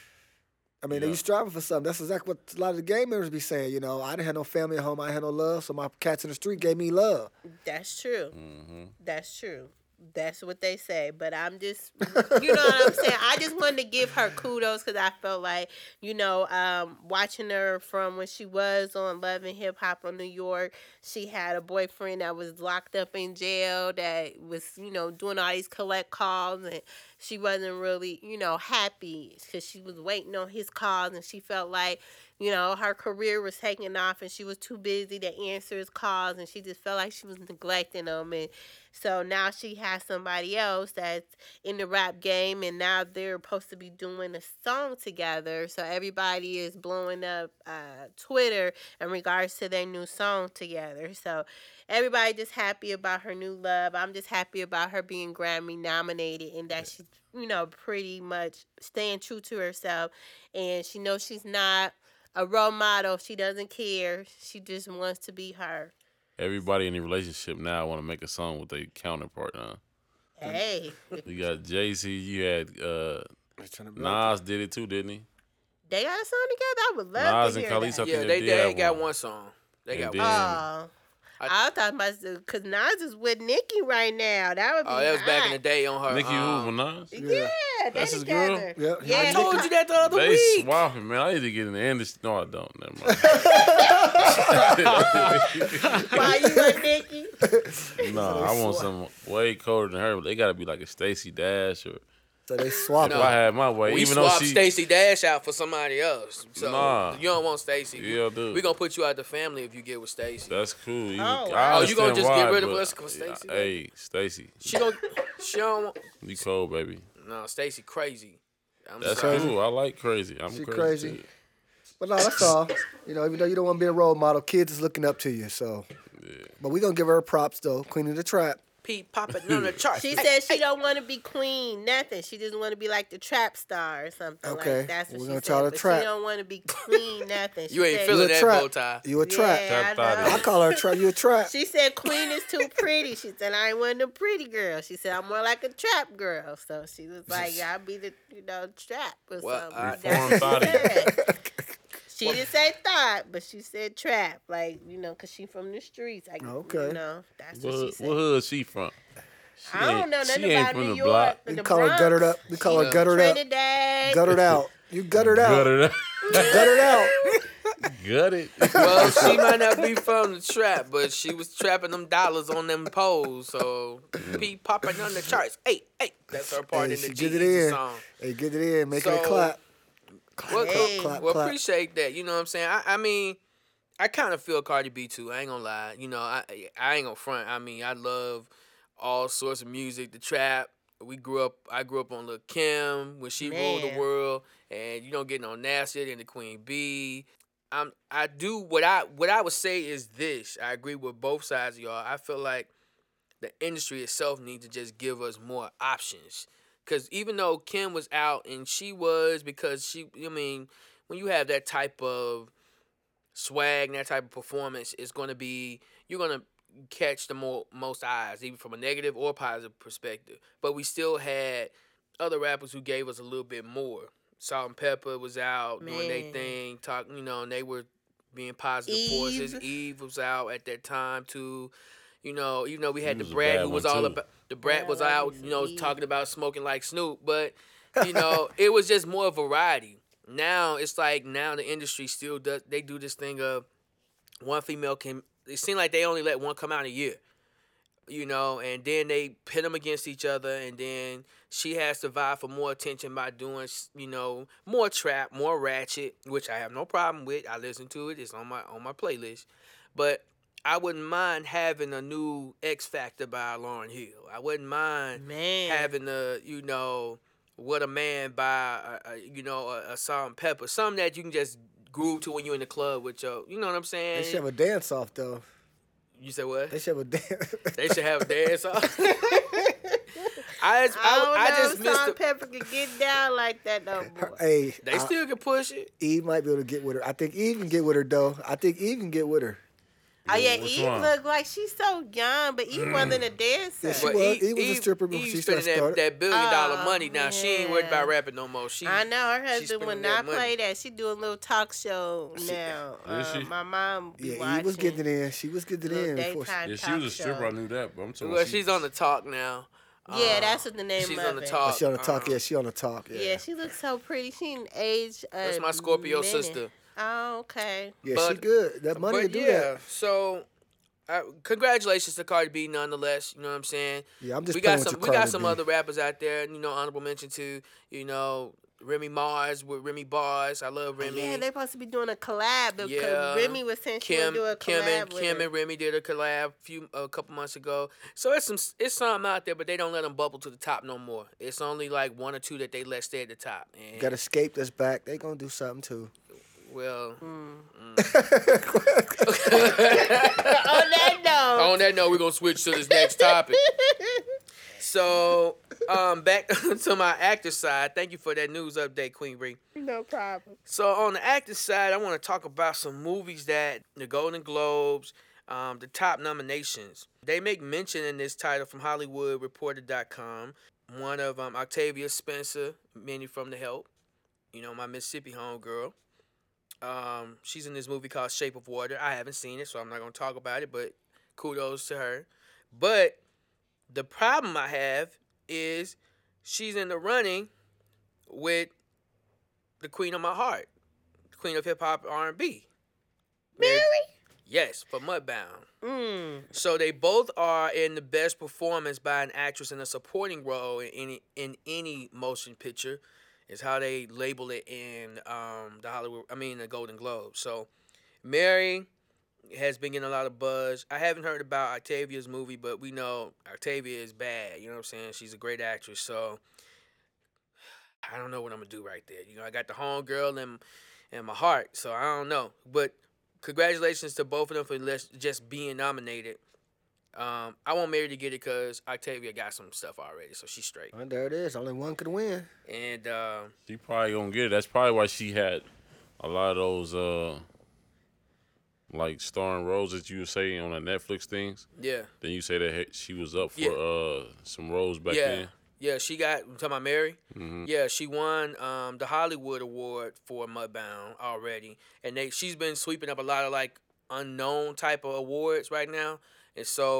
I mean, Yeah. you striving for something. That's exactly what a lot of the game members be saying. You know, I didn't have no family at home. I had no love, so my cats in the street gave me love. That's true. Mm-hmm. That's true. That's what they say. But I'm just, you know what I'm saying? I just wanted to give her kudos because I felt like, you know, um, watching her from when she was on Love and Hip Hop on New York, she had a boyfriend that was locked up in jail that was, you know, doing all these collect calls and she wasn't really, you know, happy because she was waiting on his calls and she felt like, you know, her career was taking off and she was too busy to answer his calls and she just felt like she was neglecting him. And so now she has somebody else that's in the rap game and now they're supposed to be doing a song together. So everybody is blowing up uh, Twitter in regards to their new song together. So everybody just happy about her new love. I'm just happy about her being Grammy nominated and that she's, you know, pretty much staying true to herself. And she knows she's not a role model. She doesn't care. She just wants to be her. Everybody in the relationship now want to make a song with their counterpart. Huh? Hey, You got Jay-Z. You had uh, Nas did it too, didn't he? they got a song together. I would love Nas to and hear Khalees, I that. think Yeah, they they, did they have got one. one song. They And got then- one. Oh, I, thought about because Nas is with Nicki right now. That would be. Oh, that was back in the hot. day on her. Nicki um, who? Minaj? Yeah, they That's his girl? together. Yeah. yeah. I he told ca- you that the other They week. swapping, man. I need to get in the industry. No, I don't. Never mind. Why you and Nicki? no, I want something way colder than her. But they got to be like a Stacey Dash or So they swap if it. I had my way. We even though swapped she, Stacey Dash out for somebody else. So Nah. you don't want Stacey. Yeah, dude. We gonna put you out the family if you get with Stacey. That's cool. You, Oh, I wow. Oh, you gonna understand just why, get rid of but- us 'cause Stacey, Hey, Stacey, She don't. She don't. Want, you cold, baby. no, Stacey crazy. I'm That's sorry. cool. I like crazy. I'm She crazy. crazy. too. But no, that's all. You know, even though you don't want to be a role model, kids is looking up to you. So, but we gonna give her props though. Queen of the Trap. Pete popping on the chart. She Hey, said she hey. don't want to be queen, nothing. She just want to be like the trap star or something. Okay, like that's what we're she gonna said. try to but trap. she don't want to be queen, nothing. She You ain't said, feeling You a that trap. bow tie. You a trap. Yeah, Trap I thought know. I call her a trap. You a trap. She said queen is too pretty. She said I ain't one of them pretty girls. She said I'm more like a trap girl. So she was like, I'll be the you know trap or Well, something. I- That's Reformed what she body. said. She didn't say thought, but she said trap. Like you know, cause she from the streets. Like, Okay. You know, that's What, what she what said. hood she from? She I don't ain't- know nothing she ain't about from New the York. block. We the call her Bronx. guttered up. We call her Yeah. guttered up. Trinidad. Guttered out. You guttered out. Guttered up. Guttered out. gutted. Well, she might not be from the trap, but she was trapping them dollars on them poles. So P popping on the charts. Hey, hey, that's her part Hey, in the she G get it in. song. Hey, get it in. Make So, it clap. Well, Clap, clap, well, clap. appreciate that. You know what I'm saying? I, I mean, I kind of feel Cardi B too. I ain't gonna lie. You know, I I ain't gonna front. I mean, I love all sorts of music. The trap. We grew up. I grew up on Lil' Kim when she ruled the Man. world, and you don't get no nastier than the Queen Bee. I'm. I do what I what I would say is this. I agree with both sides of y'all. I feel like the industry itself needs to just give us more options. Because even though Kim was out and she was, because she, I mean, when you have that type of swag and that type of performance, it's going to be, you're going to catch the more, most eyes, even from a negative or positive perspective. But we still had other rappers who gave us a little bit more. Salt and Pepper was out doing their Man. thing, talking, you know, and they were being positive Eve. forces. Eve was out at that time too. You know, even though we had He the was a Brat bad who was one, all too. about the Brat Yeah, was I out, like you know, Eve. talking about smoking like Snoop, but you know, it was just more variety. Now it's like now the industry still does they do this thing of one female can it seems like they only let one come out a year. You know, and then they pit them against each other, and then she has to vie for more attention by doing, you know, more trap, more ratchet, which I have no problem with. I listen to it; it's on my on my playlist. But I wouldn't mind having a new X Factor by Lauryn Hill. I wouldn't mind Man. having a, you know, What a Man by, a, a, you know, a, a Salt and Pepper, something that you can just groove to when you're in the club with your, you know what I'm saying? They should have a dance off though. You said what? They should have a dance. They should have a dance off. I just, I I, don't I, know just if missed Salt the. and Pepper could get down like that no more. Hey, They I- still can push it. Eve might be able to get with her. I think Eve can get with her though. I think Eve can get with her. Oh yeah, Which Eve one? look like she's so young, but Eve wasn't a dancer. Yeah, she was. Eve was a stripper before Eve she spending started. that, that billion dollar Oh, money now. She ain't worried about yeah. rapping no more. She, I know her she's husband would spending that not money. play that. She do a little talk show now. Is Uh, she? my mom be Yeah, watching. Eve was getting it in. She was getting it Little in before. She, daytime Yeah, she talk was a stripper. show. I knew that, but I'm talking. Well, about she's on the talk now. Yeah, Uh, that's what the name she's of on the it. talk. oh, she on the talk. um, Yeah, she on the talk. Yeah. Yeah, she looks so pretty. She in age. That's my Scorpio sister. Oh, okay. Yeah, she But- good. That money But to do yeah, that. so uh, congratulations to Cardi B, nonetheless. You know what I'm saying? Yeah, I'm just we playing got with some. you, We got Cardi some B. other rappers out there. You know, honorable mention to you know Remy Mars with Remy Bars. I love Remy. Yeah, they supposed to be doing a collab because Yeah. Remy was saying she Kim, would do a collab Kim and with Kim her. and Remy did a collab a few a couple months ago. So it's some it's some out there, but they don't let them bubble to the top no more. It's only like one or two that they let stay at the top. And Got Escape that's back. They gonna do something too. well, On that note, on that note, we're gonna switch to this next topic. So, um, back to my actor side. Thank you for that news update, Queen Bree. no problem. So on the actor side, I want to talk about some movies that the Golden Globes, um, the top nominations. They make mention in this title from Hollywood Reporter dot com. One of um, Octavia Spencer, Minnie from The Help. You know, my Mississippi homegirl. Um, she's in this movie called Shape of Water. I haven't seen it, so I'm not going to talk about it, but kudos to her. But the problem I have is she's in the running with the queen of my heart, the queen of hip hop R and B. Mary? Yes, for Mudbound. Mm. So they both are in the best performance by an actress in a supporting role in any in any motion picture, is how they label it in um, the Hollywood. I mean the Golden Globes. So Mary has been getting a lot of buzz. I haven't heard about Octavia's movie, but we know Octavia is bad. You know what I'm saying? She's a great actress. So I don't know what I'm gonna do right there. You know, I got the homegirl in in my heart, so I don't know. But congratulations to both of them for les- just being nominated. Um, I want Mary to get it because Octavia got some stuff already, so she's straight. Oh, there it is. Only one could win. And uh, She probably gonna get it. That's probably why she had a lot of those uh like starring roles that you were saying on the Netflix things. yeah, Then you say that he- she was up for Yeah. uh some roles back yeah, then. yeah. She got. I'm talking about Mary. Mm-hmm. Yeah, she won um, the Hollywood Award for Mudbound already, and they she's been sweeping up a lot of like unknown type of awards right now. And so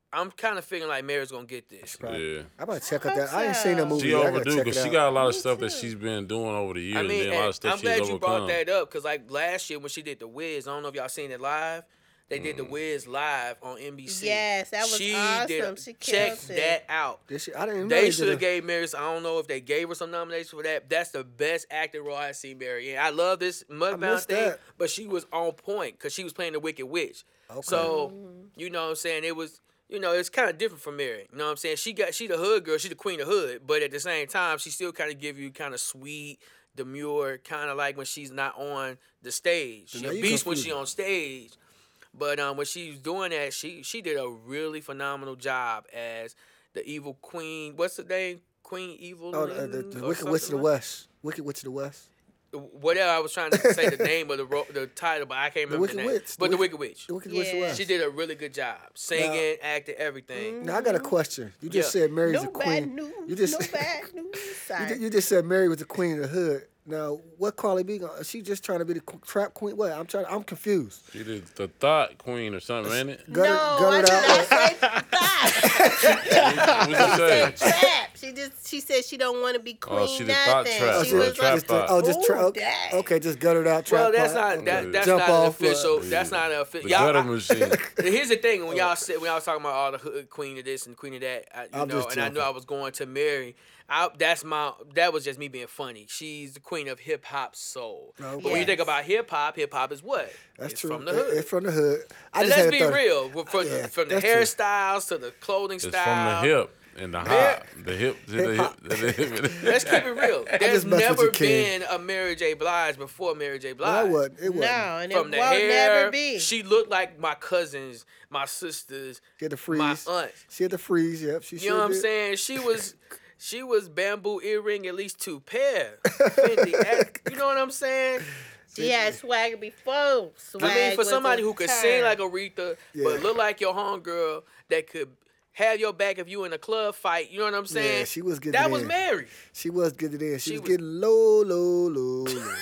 I'm kind of feeling like Mary's gonna get this. Yeah. I'm about to check out that. I ain't seen no movie. She I gotta overdue check because it she out. got a lot of Me stuff that too. she's been doing over the years. I mean, and then a lot and of stuff I'm she's glad you overcome. brought that up because like last year when she did the Wiz, I don't know if y'all seen it live. They did the Wiz live on N B C. Yes, that was she awesome. Did, She check killed it. that out. Did she? I didn't even know They did should have a- gave Mary. I don't know if they gave her some nominations for that. That's the best acting role I've seen Mary in. I love this Mudbound missed thing, that. but she was on point because she was playing the Wicked Witch. Okay. So you know what I'm saying? It was. You know, it's kind of different from Mary. You know what I'm saying? She got she the hood girl. She the queen of hood. But at the same time, she still kind of give you kind of sweet, demure, kind of like when she's not on the stage. She now a you beast when she confusing. on stage. But um, when she was doing that, she she did a really phenomenal job as the evil queen. What's the name? Queen Evil. Oh, uh, the, the or Wicked Witch of the something like- West. Wicked Witch of the West. Whatever. I was trying to say the name of the ro- the title, but I can't The remember Wicked the name. Witch. But The the Wicked- Wicked Witch. The Wicked Witch of the Yeah. West. She did a really good job singing, acting, everything. Now I got a question. You just Yeah. said Mary's No a bad queen. news. You just no bad news. you, Sorry. ju- you just said Mary was the queen of the hood. Now what Carly B? Gonna, is she just trying to be the qu- trap queen? What? I'm trying. I'm confused. She did the thought queen or something, ain't it? Gutter, no, gutter I it out. did not say that. What you say? Trap. She just she said she don't want to be queen. Oh, she the thought nothing. trap. Oh, She She was the trap like, thought. Oh, just tra- Ooh, okay, dang. okay, just guttered out trap. Well, that's part. not that, that's Jump not an off, uh, official. That's not an official. The gutter machine. Here's the thing: when y'all said when y'all was talking about all the hood queen of this and queen of that, I, you I'm know, just and I knew joking. I was going to Mary. I, that's my. That was just me being funny. She's the queen of hip hop soul. Okay. But when you Yes. think about hip hop, hip hop is what? That's it's true. From the It- hood. It's from the hood. I and just let's had be to throw- real. From, Yeah, from the that's true. hairstyles to the clothing It's style. from the hip and the hop. The hip to the hip. Hip-hop. the hip. Let's keep it real. There's just mess with never you, King. been a Mary J. Blige before Mary J. No, Blige. it wasn't. It wasn't. No, and From it the won't hair, never be. she looked like my cousins, my sisters, She had the my freeze. aunts. She had the freeze. Yep, she You sure know what I'm did. saying? She was, she was bamboo earring, at least two pair. Fendi, at- you know what I'm saying? She had swagger before. Swag I mean, for was somebody a who could term. sing like Aretha, Yeah. but look like your homegirl that could have your back if you in a club fight. You know what I'm saying? Yeah, she was getting That it was in. Mary. She was getting it in. She, She was, was- getting low, low, low, low.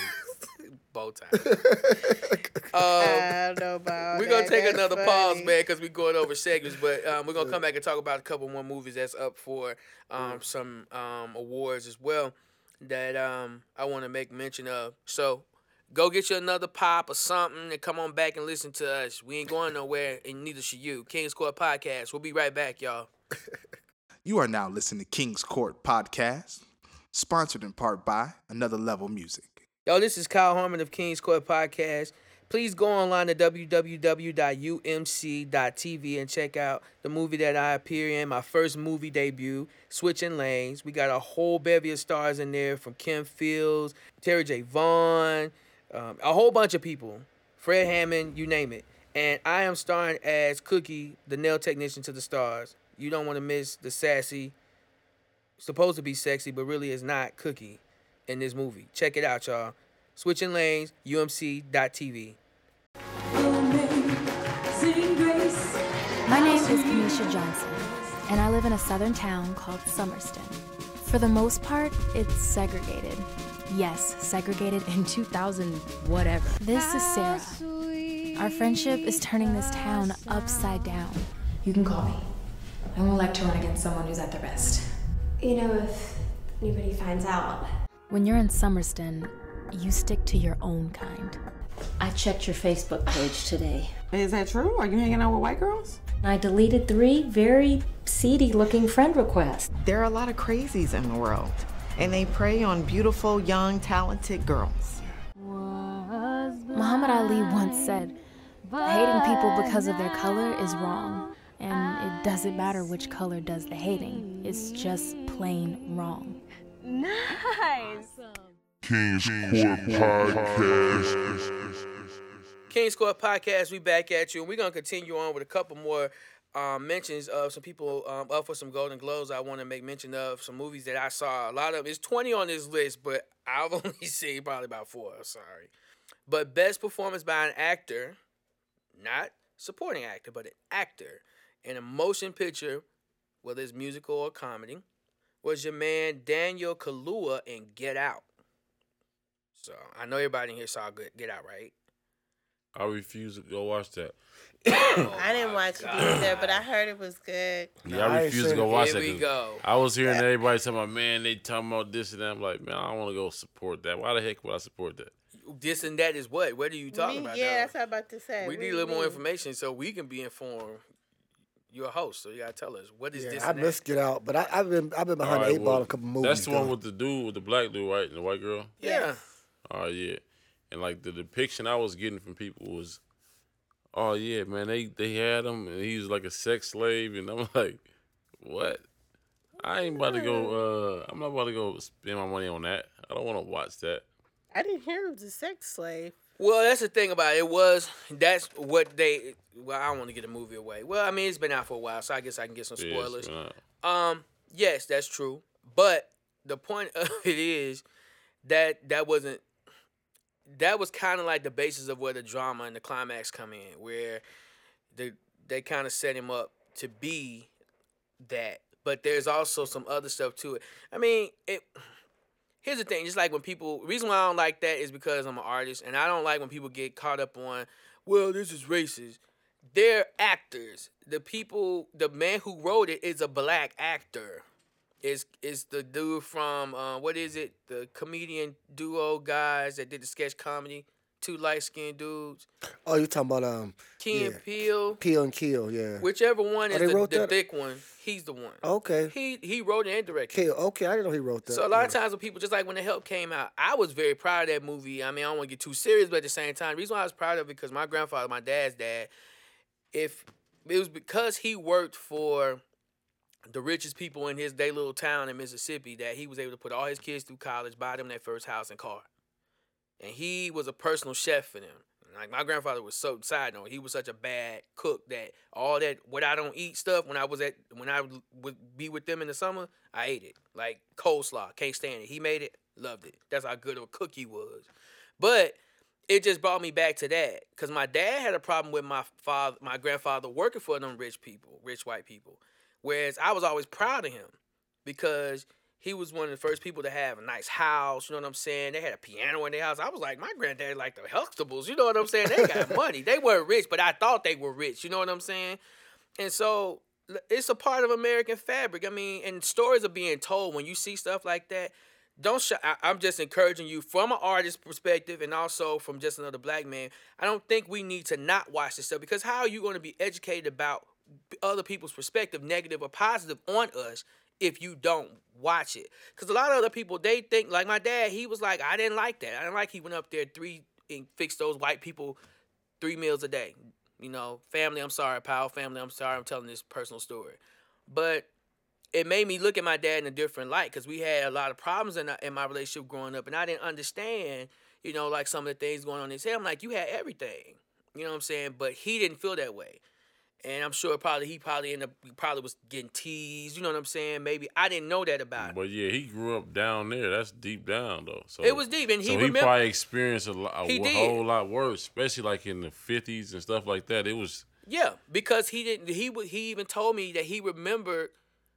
Bow tie. um, I don't know about We're gonna that. take That's another funny. pause, man, because we're going over segments. But um, we're gonna come back and talk about a couple more movies that's up for um, some um, awards as well that um, I want to make mention of. So go get you another pop or something and come on back and listen to us. We ain't going nowhere, and neither should you. King's Court Podcast. We'll be right back, y'all. You are now listening to King's Court Podcast, sponsored in part by Another Level Music. Yo, this is Kyle Harmon of King's Court Podcast. Please go online to w w w dot u m c dot t v and check out the movie that I appear in, my first movie debut, Switching Lanes. We got a whole bevy of stars in there from Kim Fields, Terry J. Vaughn, um, a whole bunch of people. Fred Hammond, you name it. And I am starring as Cookie, the nail technician to the stars. You don't want to miss the sassy, supposed to be sexy, but really is not Cookie in this movie. Check it out, y'all. Switching Lanes, u m c dot t v. My name is Kanisha Johnson, and I live in a southern town called Summerston. For the most part, it's segregated. Yes, segregated in two thousand whatever. This is Sarah. Our friendship is turning this town upside down. You can call me. I won't like to run against someone who's at their best. You know, if anybody finds out. When you're in Summerston, you stick to your own kind. I checked your Facebook page today. Is that true? Are you hanging out with white girls? I deleted three very seedy looking friend requests. There are a lot of crazies in the world, and they prey on beautiful, young, talented girls. Muhammad Ali once said, hating people because of their color is wrong. And it doesn't matter which color does the hating. It's just plain wrong. Nice. King's Court Podcast. King's Court Podcast, we back at you. And we're going to continue on with a couple more um, mentions of some people um, up for some Golden Globes. I want to make mention of some movies that I saw. A lot of, it's twenty on this list, but I've only seen probably about four. Sorry. But best performance by an actor, not supporting actor, but an actor in a motion picture, whether it's musical or comedy, was your man Daniel Kaluuya in Get Out. So I know everybody in here saw Get Out, right? I refuse to go watch that. I didn't watch it either, but I heard it was good. Yeah, I refuse to go watch Here that. we go. I was hearing everybody talking about, man, they talking about this and that. I'm like, man, I don't want to go support that. Why the heck would I support that? This and that is what? What are you talking Me, about? yeah, though? that's what I'm about to say. We What need do a you little more mean? information so we can be informed. You're a host, so you gotta tell us what is Yeah, this. I and missed that? Get Out, but I, I've been I've been behind All the right, eight ball well, a couple movies. That's the one though. with the dude, with the black dude, right? And the white girl? Yeah. Oh, yeah. And, like, the depiction I was getting from people was, oh, yeah, man, they, they had him, and he was like a sex slave. And I'm like, what? I ain't about to go, uh, I'm not about to go spend my money on that. I don't want to watch that. I didn't hear it was a sex slave. Well, that's the thing about it. It was that's what they. Well, I don't want to get a movie away. Well, I mean, it's been out for a while, so I guess I can get some Yeah, it's spoilers. been out. Um, yes, that's true. But the point of it is that that wasn't. That was kind of like the basis of where the drama and the climax come in, where the they kind of set him up to be that. But there's also some other stuff to it. I mean, it. Here's the thing, just like when people, the reason why I don't like that is because I'm an artist, and I don't like when people get caught up on, well, this is racist. They're actors. The people, the man who wrote it is a black actor. Is is the dude from, uh, what is it, the comedian duo guys that did the sketch comedy, two light-skinned dudes. Oh, you talking about um Key yeah. and Peele. Peel and Keel, yeah. Whichever one Oh, is they the, wrote the that? thick one, he's the one. Okay. He he wrote it and directed it. Keel, okay, I didn't know he wrote that. So a lot yeah. of times when people, just like when The Help came out, I was very proud of that movie. I mean, I don't want to get too serious, but at the same time, the reason why I was proud of it because my grandfather, my dad's dad, if it was because he worked for the richest people in his day little town in Mississippi that he was able to put all his kids through college, buy them their first house and car. And he was a personal chef for them. Like my grandfather was so side note, he was such a bad cook that all that what I don't eat stuff when I was at when I would, would be with them in the summer, I ate it. Like coleslaw, can't stand it. He made it, loved it. That's how good of a cook he was. But it just brought me back to that because my dad had a problem with my father, my grandfather working for them rich people, rich white people. Whereas I was always proud of him because he was one of the first people to have a nice house, you know what I'm saying? They had a piano in their house. I was like, my granddad like the Huxtables, you know what I'm saying? They got money. They weren't rich, but I thought they were rich, you know what I'm saying? And so it's a part of American fabric. I mean, and stories are being told when you see stuff like that. Don't sh- I, I'm just encouraging you from an artist perspective and also from just another black man. I don't think we need to not watch this stuff because how are you going to be educated about other people's perspective, negative or positive, on us if you don't watch it? Because a lot of other people, they think, like my dad, he was like, I didn't like that. I didn't like he went up there three and fixed those white people three meals a day. You know, family, I'm sorry, pal, family, I'm sorry, I'm telling this personal story. But it made me look at my dad in a different light because we had a lot of problems in, in my relationship growing up, and I didn't understand, you know, like some of the things going on in his head. I'm like, you had everything, you know what I'm saying? But he didn't feel that way. And I'm sure probably he probably ended up, he probably was getting teased, you know what I'm saying? Maybe I didn't know that about him. But yeah, he grew up down there. That's deep down though. So It was deep, and he so he remember- probably experienced a, lot, a He w- did. whole lot worse, especially like in the fifties and stuff like that. It was Yeah, because he didn't. He would. He even told me that he remembered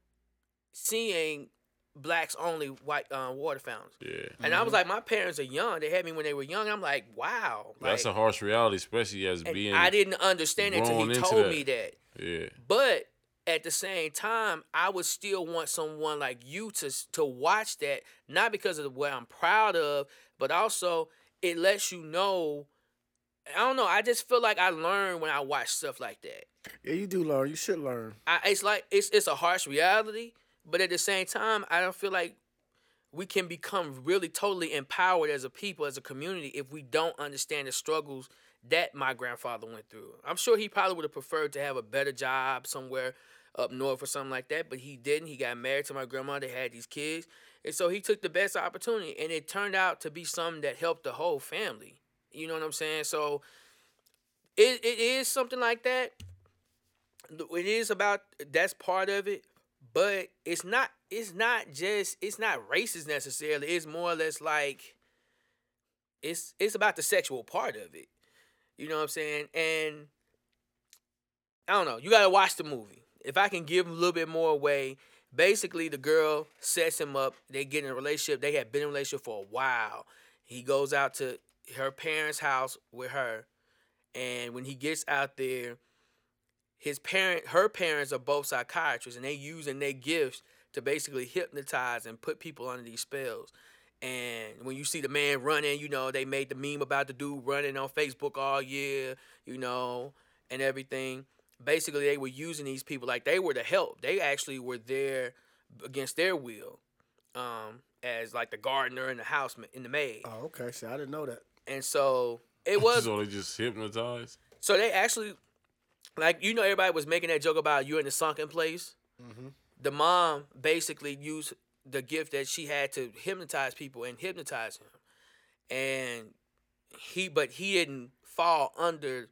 seeing blacks only white uh, water fountains. yeah. And I was like, my parents are young. They had me when they were young. I'm like, wow. Like, That's a harsh reality, especially as and being. I didn't understand it until grown he into told that. me that. Yeah. But at the same time, I would still want someone like you to to watch that, not because of what I'm proud of, but also it lets you know. I don't know. I just feel like I learn when I watch stuff like that. Yeah, you do learn. You should learn. I, it's like it's it's a harsh reality, but at the same time, I don't feel like we can become really totally empowered as a people, as a community, if we don't understand the struggles that my grandfather went through. I'm sure he probably would have preferred to have a better job somewhere up north or something like that, but he didn't. He got married to my grandma. They had these kids, and so he took the best opportunity, and it turned out to be something that helped the whole family. You know what I'm saying? So it it is something like that. It is about, that's part of it, but it's not it's not just it's not racist necessarily. It's more or less like it's it's about the sexual part of it. You know what I'm saying? And I don't know. You gotta watch the movie. If I can give a little bit more away, basically the girl sets him up. They get in a relationship. They had been in a relationship for a while. He goes out to her parents' house with her, And when he gets out there, his parent, her parents are both psychiatrists, and they using their gifts to basically hypnotize and put people under these spells. And when you see the man running, you know, they made the meme about the dude running on Facebook all year, you know, and everything. Basically, they were using these people like they were the help. They actually were there against their will, um, as like the gardener and the houseman and the maid. Oh, okay. See, I didn't know that. And so it was. So they just hypnotized? So they actually, like, you know, everybody was making that joke about you in the sunken place. Mm-hmm. The mom basically used the gift that she had to hypnotize people and hypnotize him. And he, but he didn't fall under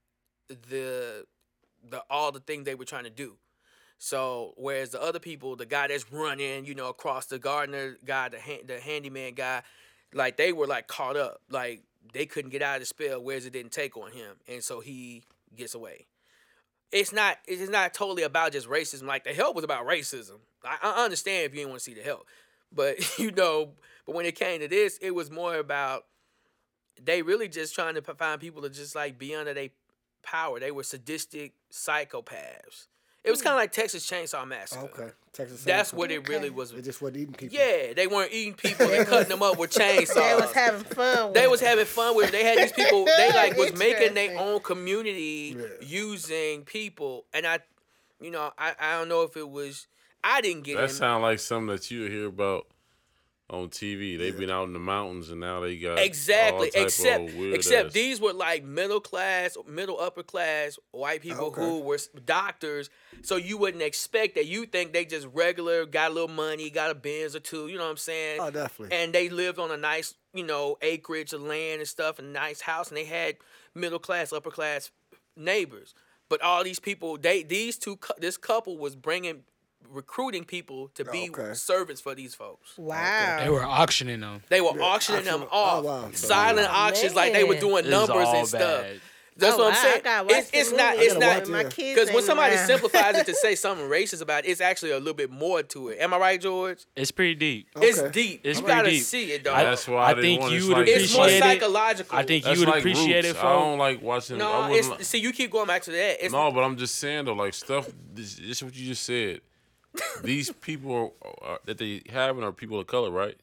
the, the, all the things they were trying to do. So, whereas the other people, the guy that's running, you know, across the gardener guy, the hand, the handyman guy, like they were like caught up, like they couldn't get out of the spell, whereas it didn't take on him. And so he gets away. It's not, it's not totally about just racism. Like the help was about racism. I, I understand if you didn't want to see the help, but you know, but when it came to this, it was more about they really just trying to find people to just like be under their power. They were sadistic psychopaths. It was kind of like Texas Chainsaw Massacre. Okay, Texas. That's Chainsaw. what it really was. They just weren't eating people. Yeah, they weren't eating people and cutting them up with chainsaws. They was having fun with They it. was having fun with it. They had these people, they like was making their Interesting. own community Yeah. using people. And I, you know, I, I don't know if it was, I didn't get That in. sound like something that you hear about on T V. They've been out in the mountains and now they got Exactly, all type except of weird except ass- these were like middle class, middle upper class white people Okay. who were s- doctors. So you wouldn't expect that. You think they just regular, got a little money, got a Benz or two. You know what I'm saying? Oh, definitely. And they lived on a nice, you know, acreage of land and stuff, and a nice house, and they had middle class, upper class neighbors. But all these people, they these two, cou- this couple was bringing, recruiting people to be Okay. servants for these folks. Wow. They were auctioning them. They were auctioning them auction- off. oh, wow. Silent auctions, like they were Man. doing This is numbers all and stuff. bad. That's Oh, what I'm wow, saying. I gotta watch It's, the it's not. movie. It's I gotta not. watch My it. kids Because when ain't somebody around. simplifies it to say something racist about it, it's actually a little bit more to it. Am I right, George? It's pretty deep. It's Okay. deep. It's you pretty gotta deep. see it, dog. I- That's why I, I didn't think want you it's would like, it's more appreciate it. psychological. I think That's you would like appreciate Roots. it, I don't folks. like watching. I No, wouldn't it's see. You keep going back to that. It's, No, but I'm just saying though, like stuff. This, this is what you just said. These people are, are, that they having are people of color, right?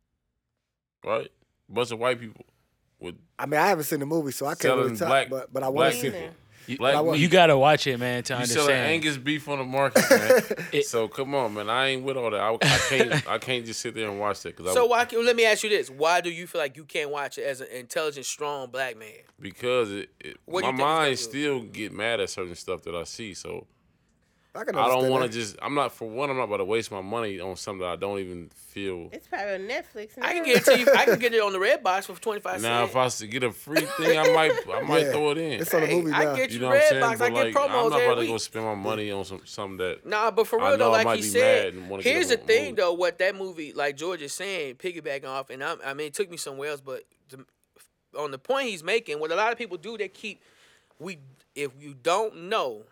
Right, bunch of white people with I mean, I haven't seen the movie, so I can't selling really talk. black, but but I black want to see. people. You, Black I want- you gotta watch it, man, to You selling understand. Angus beef on the market, man. It- so come on, man. I ain't with all that. I, I can't. I can't just sit there and watch that because so why? can- Let me ask you this: why do you feel like you can't watch it as an intelligent, strong black man? because it, it, What do my you think mind it's gonna still get mad at certain stuff that I see. So I can I don't understand want that. to just. I'm not for one. I'm not about to waste my money on something that I don't even feel. It's probably on Netflix. Now. I can get it to you. I can get it on the red box for twenty five Now, cents. if I s- get a free thing, I might. I might Yeah. throw it in. It's on the Hey, movie I now. get You you know what I'm red saying? box. I But get like, promos I'm not about every to go week. spend my money on some something that. Nah, but for I real know though, I like might he be said, mad and wanna get here's the up on thing movie. though. What that movie, like George is saying, piggybacking off, and I'm, I mean, it took me somewhere else, but the, on the point he's making, what a lot of people do, they keep we. If you don't know,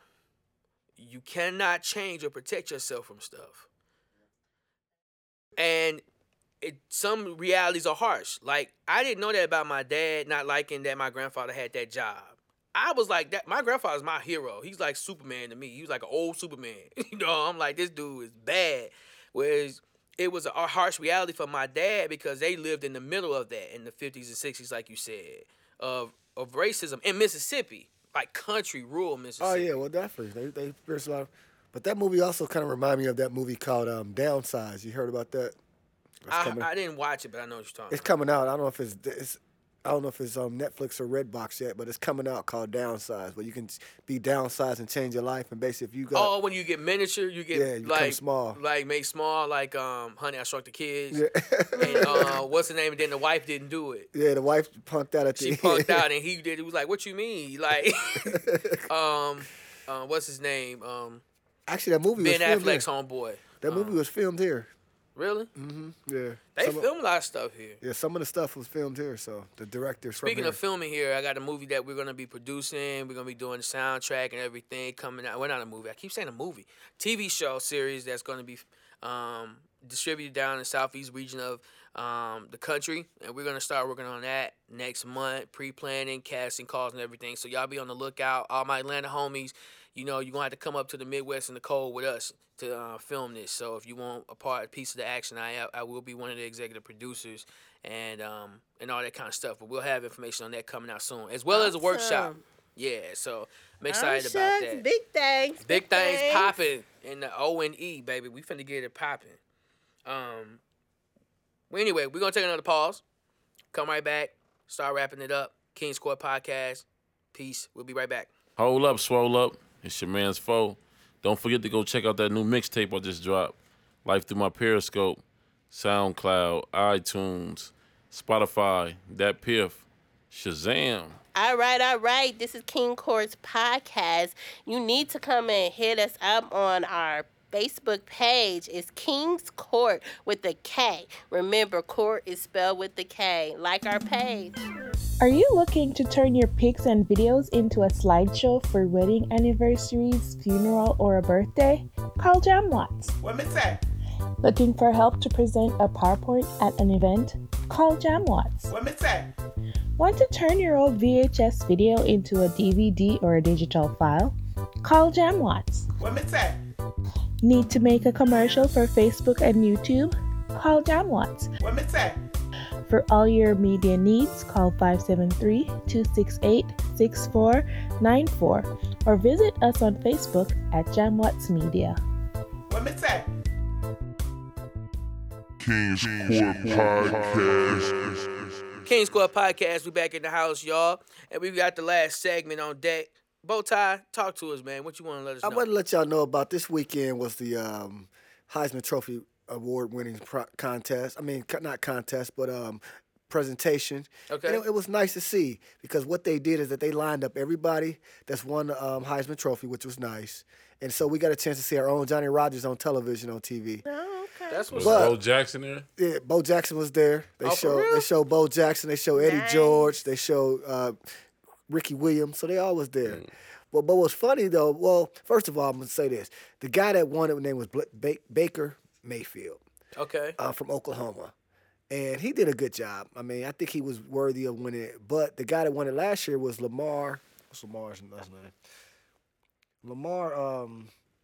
you cannot change or protect yourself from stuff, and it, some realities are harsh. Like I didn't know that about my dad not liking that my grandfather had that job. I was like that. My grandfather's my hero. He's like Superman to me. He was like an old Superman. You know, I'm like, this dude is bad. Whereas it was a harsh reality for my dad because they lived in the middle of that in the fifties and sixties, like you said, of of racism in Mississippi, like country, rural Mississippi. Oh yeah, well definitely. They they experienced a lot. Of, but that movie also kind of reminded me of that movie called um, Downsize. You heard about that? It's I, coming, I didn't watch it, but I know what you're talking it's about. coming out. I don't know if it's, it's I don't know if it's on Netflix or Redbox yet, but it's coming out called Downsize, where you can be downsized and change your life. And basically, if you got Oh, when you get miniature, you get Yeah, you become like small. like make small, like um, Honey, I Shrunk the Kids. Yeah. And uh, what's the name? And then the wife didn't do it. yeah, the wife punked out at the She end. punked out, and he did. It was like, what you mean? Like, um, uh, what's his name? Um, Actually, that movie Ben was filmed Affleck's here. homeboy. That movie was filmed here. Really? Mm-hmm. Yeah. They Some of- film a lot of stuff here. Yeah, some of the stuff was filmed here, so the directors from Speaking here. of filming here, I got a movie that we're gonna be producing. We're gonna be doing the soundtrack and everything coming out. Well, not a movie. I keep saying a movie. T V show series that's gonna be um, distributed down in the southeast region of um, the country, and we're gonna start working on that next month, pre-planning, casting calls, and everything. So y'all be on the lookout. All my Atlanta homies, you know, you're gonna have to come up to the Midwest and the cold with us to uh, film this. So if you want a part, a piece of the action, I I will be one of the executive producers and um and all that kind of stuff. But we'll have information on that coming out soon, as well as a workshop. Yeah, so I'm excited oh, about shucks. that. Big things. Big, big things, things. popping in the O and E, baby. We finna get it popping. Um. Well, anyway, we're gonna take another pause. Come right back. Start wrapping it up. King's Court Podcast. Peace. We'll be right back. Hold up, swole up. It's your man's foe. Don't forget to go check out that new mixtape I just dropped. Life Through My Periscope, SoundCloud, iTunes, Spotify, Dat Piff, Shazam. All right, all right. This is King Court's podcast. You need to come and hit us up on our Facebook page. It's King's Court with a K. Remember, court is spelled with the K. Like our page. Are you looking to turn your pics and videos into a slideshow for wedding anniversaries, funeral, or a birthday? Call Jamwatts. What makes that? Looking for help to present a PowerPoint at an event? Call Jamwatts. What makes that? Want to turn your old V H S video into a D V D or a digital file? Call Jamwatts. What makes that? Need to make a commercial for Facebook and YouTube? Call Jamwatts. What makes that? For all your media needs, call five seven three, two six eight, six four nine four or visit us on Facebook at Jamwatts Media. What makes that? King's Court Podcast. King's Court Podcast. We back in the house, y'all, and we got the last segment on deck. Bowtie, talk to us, man. What you want to let us know? I want to let y'all know about this weekend was the um, Heisman Trophy award-winning pro- contest. I mean, co- not contest, but um, presentation. Okay. And it, it was nice to see because what they did is that they lined up everybody that's won the um, Heisman Trophy, which was nice. And so we got a chance to see our own Johnny Rodgers on television on T V. Oh, okay. That's what's Was up. Bo Jackson there? Yeah, Bo Jackson was there. They Oh, for showed real? they showed Bo Jackson. They showed Eddie Nice. George. They showed uh, Ricky Williams. So they all was there. Mm. But but what's funny though? Well, first of all, I'm gonna say this: the guy that won it, his name was Bla- ba- Baker Mayfield. Okay. Uh, from Oklahoma, and he did a good job. I mean, I think he was worthy of winning it. But the guy that won it last year was Lamar. What's Lamar's last name? Lamar. Um,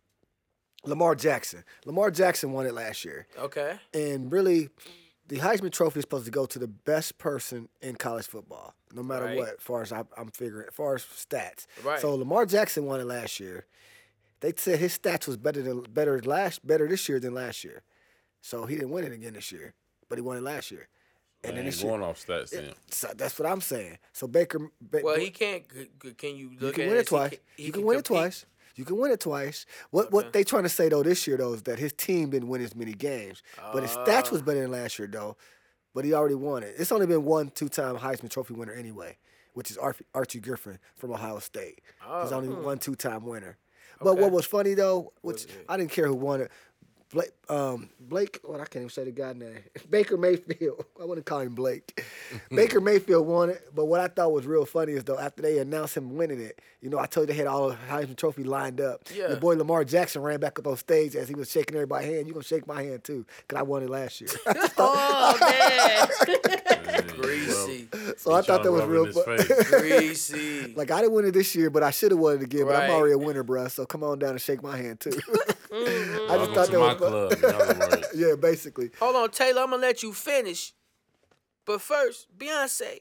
Lamar Jackson. Lamar Jackson won it last year. Okay. And really, the Heisman Trophy is supposed to go to the best person in college football, no matter Right. what, as far as I, I'm figuring, as far as stats. Right. So Lamar Jackson won it last year. They said his stats was better than better last better this year than last year. So he didn't win it again this year, but he won it last year. And Man, then this going year, off stats then. so that's what I'm saying. So Baker, Ba- Well, he can't. c- c- Can you you look can at win it it as he twice. can- he You can can win it compete? twice. You can win it twice. What what they trying to say though this year though is that his team didn't win as many games, but his stats was better than last year though. But he already won it. It's only been one two-time Heisman Trophy winner anyway, which is Ar- Archie Griffin from Ohio State. He's only Oh. one two-time winner. But Okay. what was funny though, which Was it? I didn't care who won it. Blake, um, Blake, well, I can't even say the guy's name. Baker Mayfield. I wouldn't call him Blake. Baker Mayfield won it, but what I thought was real funny is though after they announced him winning it, you know, I told you they had all the Heisman Trophy lined up. Yeah. Your boy Lamar Jackson ran back up on stage as he was shaking everybody's hand. You gonna shake my hand too, cause I won it last year. Oh, man. Greasy. So I thought that was Rub real in his fun. face. Greasy. Like I didn't win it this year, but I should have won it again. But Right. I'm already a winner, bruh. So come on down and shake my hand too. Mm-hmm. I just Welcome thought to that my was fun. club, in other words. Yeah, basically. Hold on, Taylor. I'm gonna let you finish. But first, Beyonce.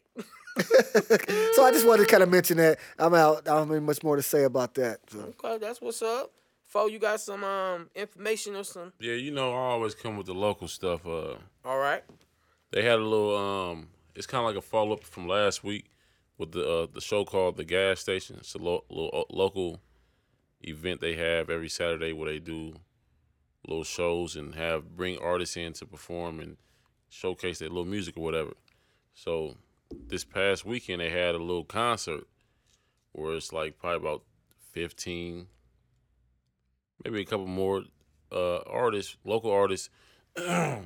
So I just wanted to kind of mention that. I'm out. I don't have much more to say about that. So. Okay, that's what's up. Fo, you got some um information or some? Yeah, you know, I always come with the local stuff. Uh, All right. they had a little. Um, it's kind of like a follow up from last week with the uh, the show called The Gas Station. It's a lo- little uh, local event they have every Saturday where they do little shows and have bring artists in to perform and showcase their little music or whatever. So this past weekend they had a little concert where it's like probably about fifteen, maybe a couple more uh, artists, local artists that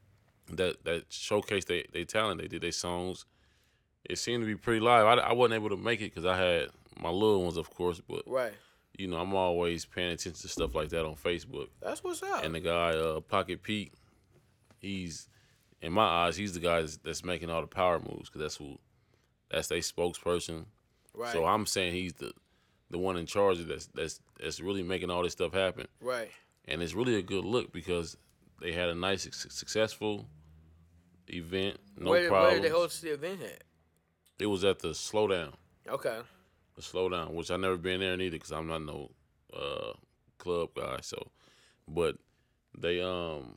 that showcase they they talent. They did their songs. It seemed to be pretty live. I, I wasn't able to make it because I had my little ones, of course, but Right. you know I'm always paying attention to stuff like that on Facebook. That's what's up. And the guy uh, Pocket Pete, he's in my eyes, he's the guy that's, that's making all the power moves because that's who, that's their spokesperson. Right. So I'm saying he's the the one in charge of that's that's that's really making all this stuff happen. Right. And it's really a good look because they had a nice, su- successful event. No where, problems. Where did they host the event at? It was at the Slowdown. Okay. The Slowdown, which I never been there neither because I'm not no uh, club guy. So, but they um,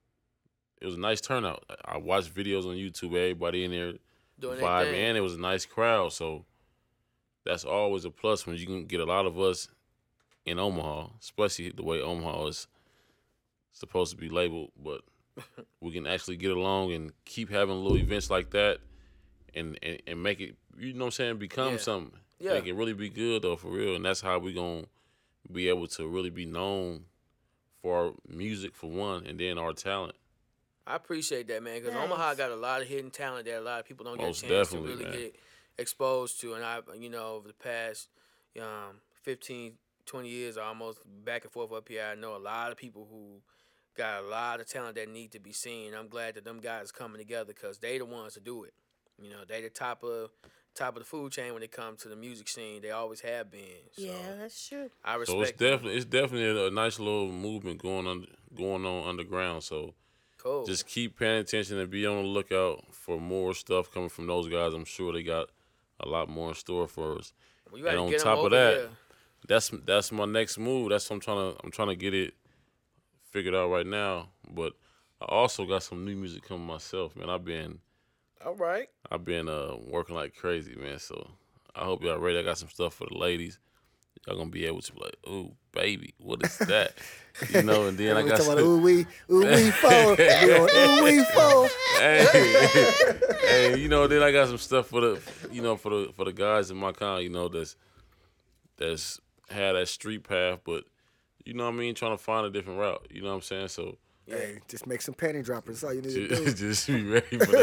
it was a nice turnout. I watched videos on YouTube. Everybody in there Doing their vibing, thing. and it was a nice crowd. So that's always a plus when you can get a lot of us in Omaha, especially the way Omaha is supposed to be labeled. But we can actually get along and keep having little events like that, and and, and make it, you know what I'm saying, become Yeah. something. Yeah. Make it really be good though, for real. And that's how we gonna be able to really be known for our music for one, and then our talent. I appreciate that, man, because Nice. Omaha got a lot of hidden talent that a lot of people don't get Most a chance to definitely, really man. get exposed to. And I, you know, over the past um, fifteen, twenty years, almost back and forth up here, I know a lot of people who got a lot of talent that need to be seen. I'm glad that them guys coming together because they the ones to do it. You know, they the top of top of the food chain when it comes to the music scene. They always have been. So Yeah, that's true. I respect So it's them. definitely it's definitely a nice little movement going on going on underground. So Cool. just keep paying attention and be on the lookout for more stuff coming from those guys. I'm sure they got a lot more in store for us. Well, you gotta and on get 'em top over of that, here. that's that's my next move. That's what I'm trying to I'm trying to get it figured out right now. But I also got some new music coming myself, man. I've been All right. I've been uh, working like crazy, man. So I hope y'all ready. I got some stuff for the ladies. Y'all gonna be able to be like, ooh, baby, what is that? You know, and then I We got talking some. about ooh wee, ooh wee four, we on ooh wee four. Hey, hey, you know, then I got some stuff for the, you know, for the for the guys in my kind, you know, that's that's had that street path, but you know what I mean, trying to find a different route. You know what I'm saying? So Hey, just make some panty droppers. That's all you need to do. just, just be ready for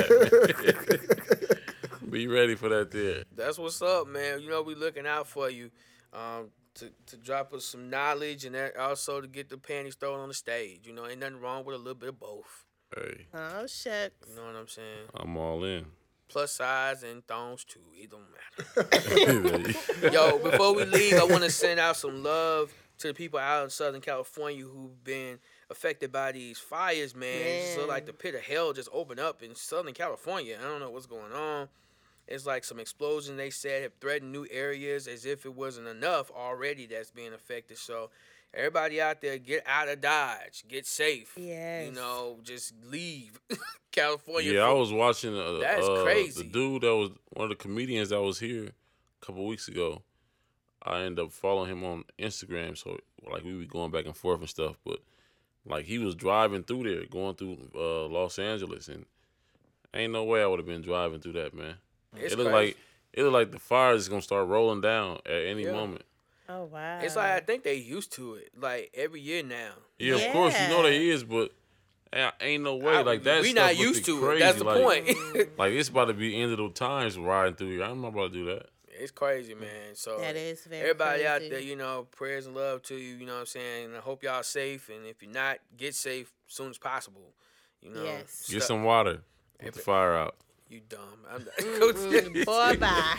that. Man. Be ready for that there. That's what's up, man. You know, we looking out for you um, to, to drop us some knowledge and that also to get the panties thrown on the stage. You know, ain't nothing wrong with a little bit of both. Hey, Oh, shucks. You know what I'm saying? I'm all in. Plus size and thongs, too. It don't matter. Yo, before we leave, I want to send out some love to the people out in Southern California who've been affected by these fires, man. It just look like the pit of hell just opened up in Southern California. I don't know what's going on. It's like some explosions, they said, have threatened new areas as if it wasn't enough already that's being affected. So everybody out there, get out of Dodge. Get safe. Yes. You know, just leave California. Yeah, I for- was watching uh, That's uh, crazy. the dude that was one of the comedians that was here a couple weeks ago. I ended up following him on Instagram, so like we were going back and forth and stuff. But like he was driving through there, going through uh, Los Angeles, and ain't no way I would have been driving through that, man. It's it looked crazy. like it looked like the fire is gonna start rolling down at any Yeah. moment. Oh, wow. It's like I think they used to it, like every year now. Yeah, of course you know they is, but eh, ain't no way I- like that. we stuff not used looking to it. crazy. That's the like, point. like it's about to be end of the times riding through here. I'm not about to do that. It's crazy, man. So That is very everybody out crazy. there, you know, prayers and love to you. You know what I'm saying? And I hope y'all safe. And if you're not, get safe as soon as possible. You know, Yes. Get Stuff- some water. Put the fire out. You dumb. I'm Mm-mm. Boy, bye.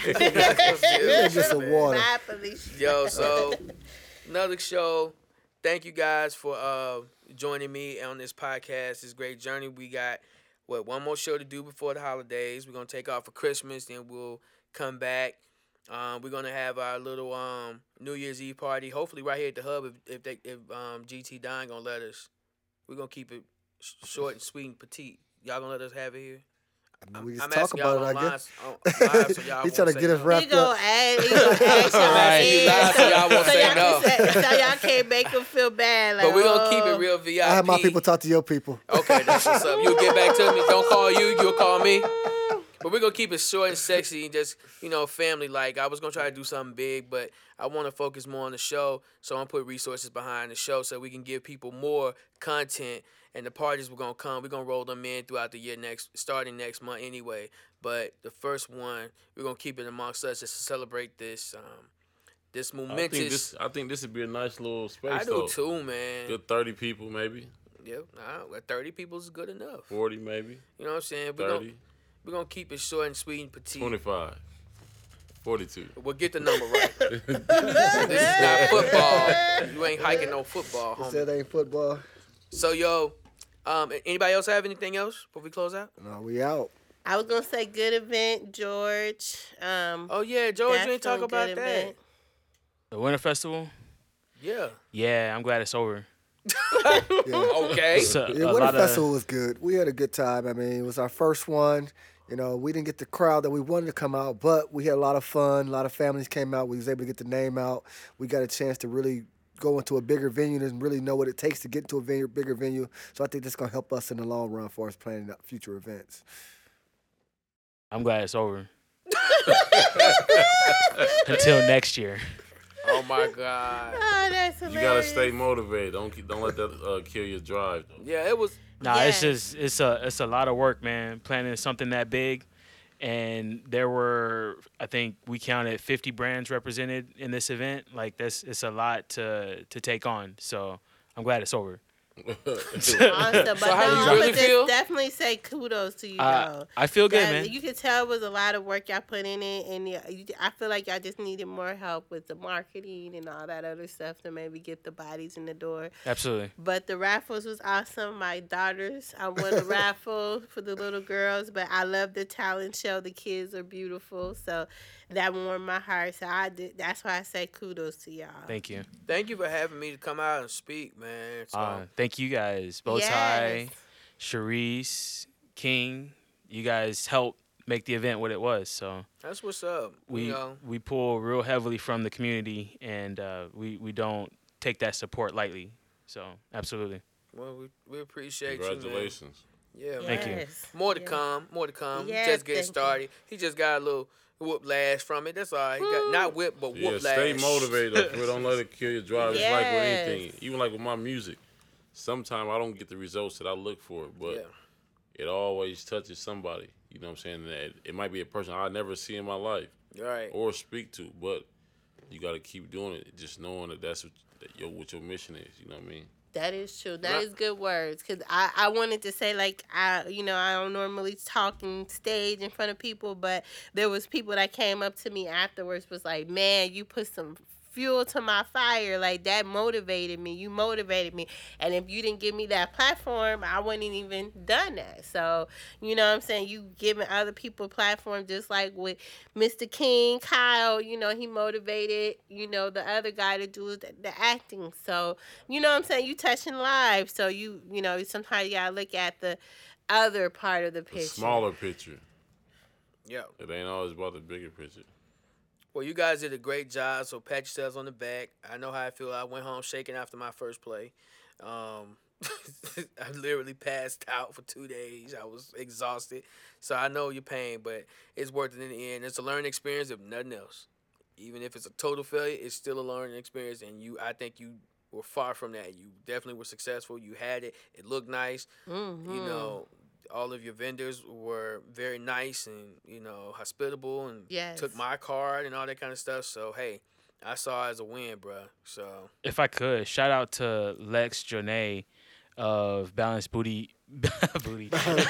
Just some water. Bye, Felicia. Yo, so another show. Thank you guys for uh, joining me on this podcast, this great journey. We got what one more show to do before the holidays. We're gonna take off for Christmas, then we'll come back. Um, we're gonna have our little um, New Year's Eve party, hopefully right here at the hub. If if, they, if um, G T Don gonna let us, we're gonna keep it sh- short and sweet and petite. Y'all gonna let us have it here? I mean, we just I'm talk asking y'all about it, I on guess. live- on live so y'all He won't trying to say get us no. wrapped He gonna up. ask, he gonna ask y'all I'm asking you in, live so y'all won't so say y'all no. can say- so y'all can't make him feel bad. Like, But we're gonna keep oh. it real V I P. I have my people talk to your people. Okay, that's what's up. You'll get back to me. Don't call you. You'll call me. But we're going to keep it short and sexy and just, you know, family-like. I was going to try to do something big, but I want to focus more on the show. So I'm going to put resources behind the show so we can give people more content. And the parties we're going to come. We're going to roll them in throughout the year, next, starting next month anyway. But the first one, we're going to keep it amongst us just to celebrate this um, this I think momentous. this I think this would be a nice little space I do though. too, man. Good thirty people maybe. Yeah, nah, well, thirty people is good enough. Forty maybe. You know what I'm saying? We're Thirty. Gonna, we're gonna keep it short and sweet and petite. Twenty-five. Forty-two. We'll get the number right. This is not football. You ain't hiking no football, They homie. said ain't football. So yo, um, anybody else have anything else before we close out? No, we out. I was gonna say good event, George. Um, oh yeah, George, you ain't talk about that. Event. The Winter Festival. Yeah. Yeah, I'm glad it's over. Yeah. Okay. So, Yeah, a Winter lot of- Festival was good. We had a good time. I mean, it was our first one. You know, we didn't get the crowd that we wanted to come out, but we had a lot of fun. A lot of families came out. We was able to get the name out. We got a chance to really go into a bigger venue and really know what it takes to get into a venue, bigger venue. So I think that's going to help us in the long run for us planning out future events. I'm glad it's over. Until next year. Oh my God. Oh, that's You hilarious. gotta stay motivated. Don't keep, don't let that uh, kill your drive. Though. Yeah, it was. Nah, Yes. it's just it's a it's a lot of work, man. Planning something that big, and there were I think we counted fifty brands represented in this event. Like that's it's a lot to to take on. So I'm glad it's over. Awesome, but So how no, you I'm really gonna just feel? definitely say kudos to you, Uh, though. I feel good, That- man. You could tell it was a lot of work y'all put in it, and y- you, I feel like y'all just needed more help with the marketing and all that other stuff to maybe get the bodies in the door. Absolutely. But the raffles was awesome. My daughters, I won a raffle for the little girls, but I love the talent show. The kids are beautiful, so that warmed my heart. So I did. That's why I say kudos to y'all. Thank you. Thank you for having me to come out and speak, man. So, Uh, thank you guys, Bowtie, Yes. Sharice, King. You guys helped make the event what it was. So that's what's up. we you know, we pull real heavily from the community, and uh, we we don't take that support lightly. So absolutely. well, we, we appreciate you, Congratulations. man. Yeah, Thank man. you. More to Yeah. come. More to come. Yes, just getting thank you. started. He just got a little whiplash from it. That's all right. He got not whip, but Yeah, whiplash. stay motivated. Though, bro. Don't let it kill your drive. It's like with Yes. anything. Even like with my music. Sometimes I don't get the results that I look for, but Yeah. it always touches somebody. You know what I'm saying? That it might be a person I never see in my life Right. or speak to, but you got to keep doing it. Just knowing that that's what, that your what your mission is. You know what I mean? That is true. That Right. is good words. Cause I, I wanted to say like I you know I don't normally talk on stage in front of people, but there was people that came up to me afterwards was like, man, you put some fuel to my fire. Like that motivated me. You motivated me. And if you didn't give me that platform, I wouldn't even done that. So you know what I'm saying? You giving other people platform just like with Mister King, Kyle, you know, he motivated, you know, the other guy to do the, the acting. So, you know what I'm saying? You touching lives. So you, you know, sometimes you gotta look at the other part of the The picture. smaller picture. Yeah. It ain't always about the bigger picture. Well, you guys did a great job, so pat yourselves on the back. I know how I feel. I went home shaking after my first play. Um, I literally passed out for two days. I was exhausted. So I know your pain, but it's worth it in the end. It's a learning experience if nothing else. Even if it's a total failure, it's still a learning experience, and you, I think you were far from that. You definitely were successful. You had it. It looked nice. Mm-hmm. You know, all of your vendors were very nice and, you know, hospitable and Yes. took my card and all that kind of stuff. So, hey, I saw it as a win, bro. So, If I could, shout out to Lex Jonay of Balance Booty. Booty.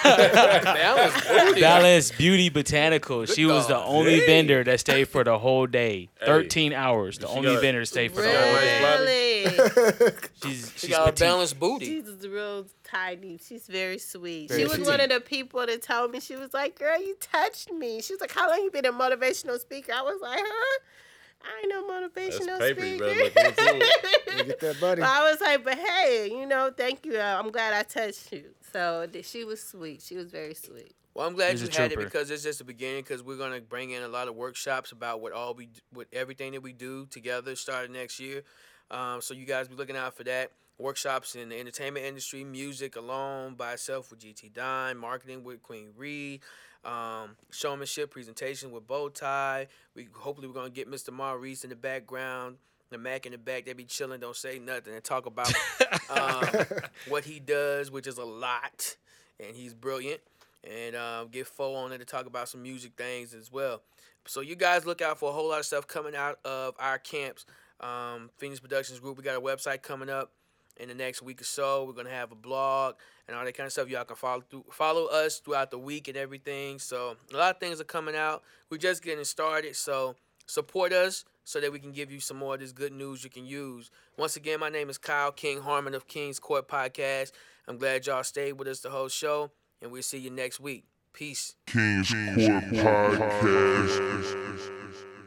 Balance Booty. Balance Beauty Botanical. She was the God only dang. vendor that stayed for the whole day. Hey. thirteen hours. The She only got- vendor to stay for she the got a whole nice day. body. Really? She's she she's got a petite. balanced booty. She's real tiny. She's very sweet. Very she was sweet. one of the people that told me, she was like, girl, you touched me. She was like, how long you been a motivational speaker? I was like, huh? I ain't no motivational That's paper. You speaker. better look into it. You get that buddy. But I was like, but hey, you know, thank you. Uh, I'm glad I touched you. So th- she was sweet. She was very sweet. Well, I'm glad He's you a had it trooper. because it's just the beginning. Because we're gonna bring in a lot of workshops about what all we, with everything that we do together, starting next year. Um, so you guys be looking out for that. Workshops in the entertainment industry, music alone by itself with G T Dine, marketing with Queen Reed, um, showmanship presentation with Bowtie. We hopefully we're gonna get Mister Maurice in the background. The Mac in the back, they be chilling, don't say nothing, and talk about um, what he does, which is a lot, and he's brilliant. And um, get Fo on there to talk about some music things as well. So you guys look out for a whole lot of stuff coming out of our camps. Um, Phoenix Productions Group, we got a website coming up. in the next week or so. We're gonna have a blog and all that kind of stuff. Y'all can follow through, follow us throughout the week and everything. So a lot of things are coming out. We're just getting started. So support us so that we can give you some more of this good news you can use. Once again, my name is Kyle King Harmon of King's Court Podcast. I'm glad y'all stayed with us the whole show, and we'll see you next week. Peace. King's Court Podcast.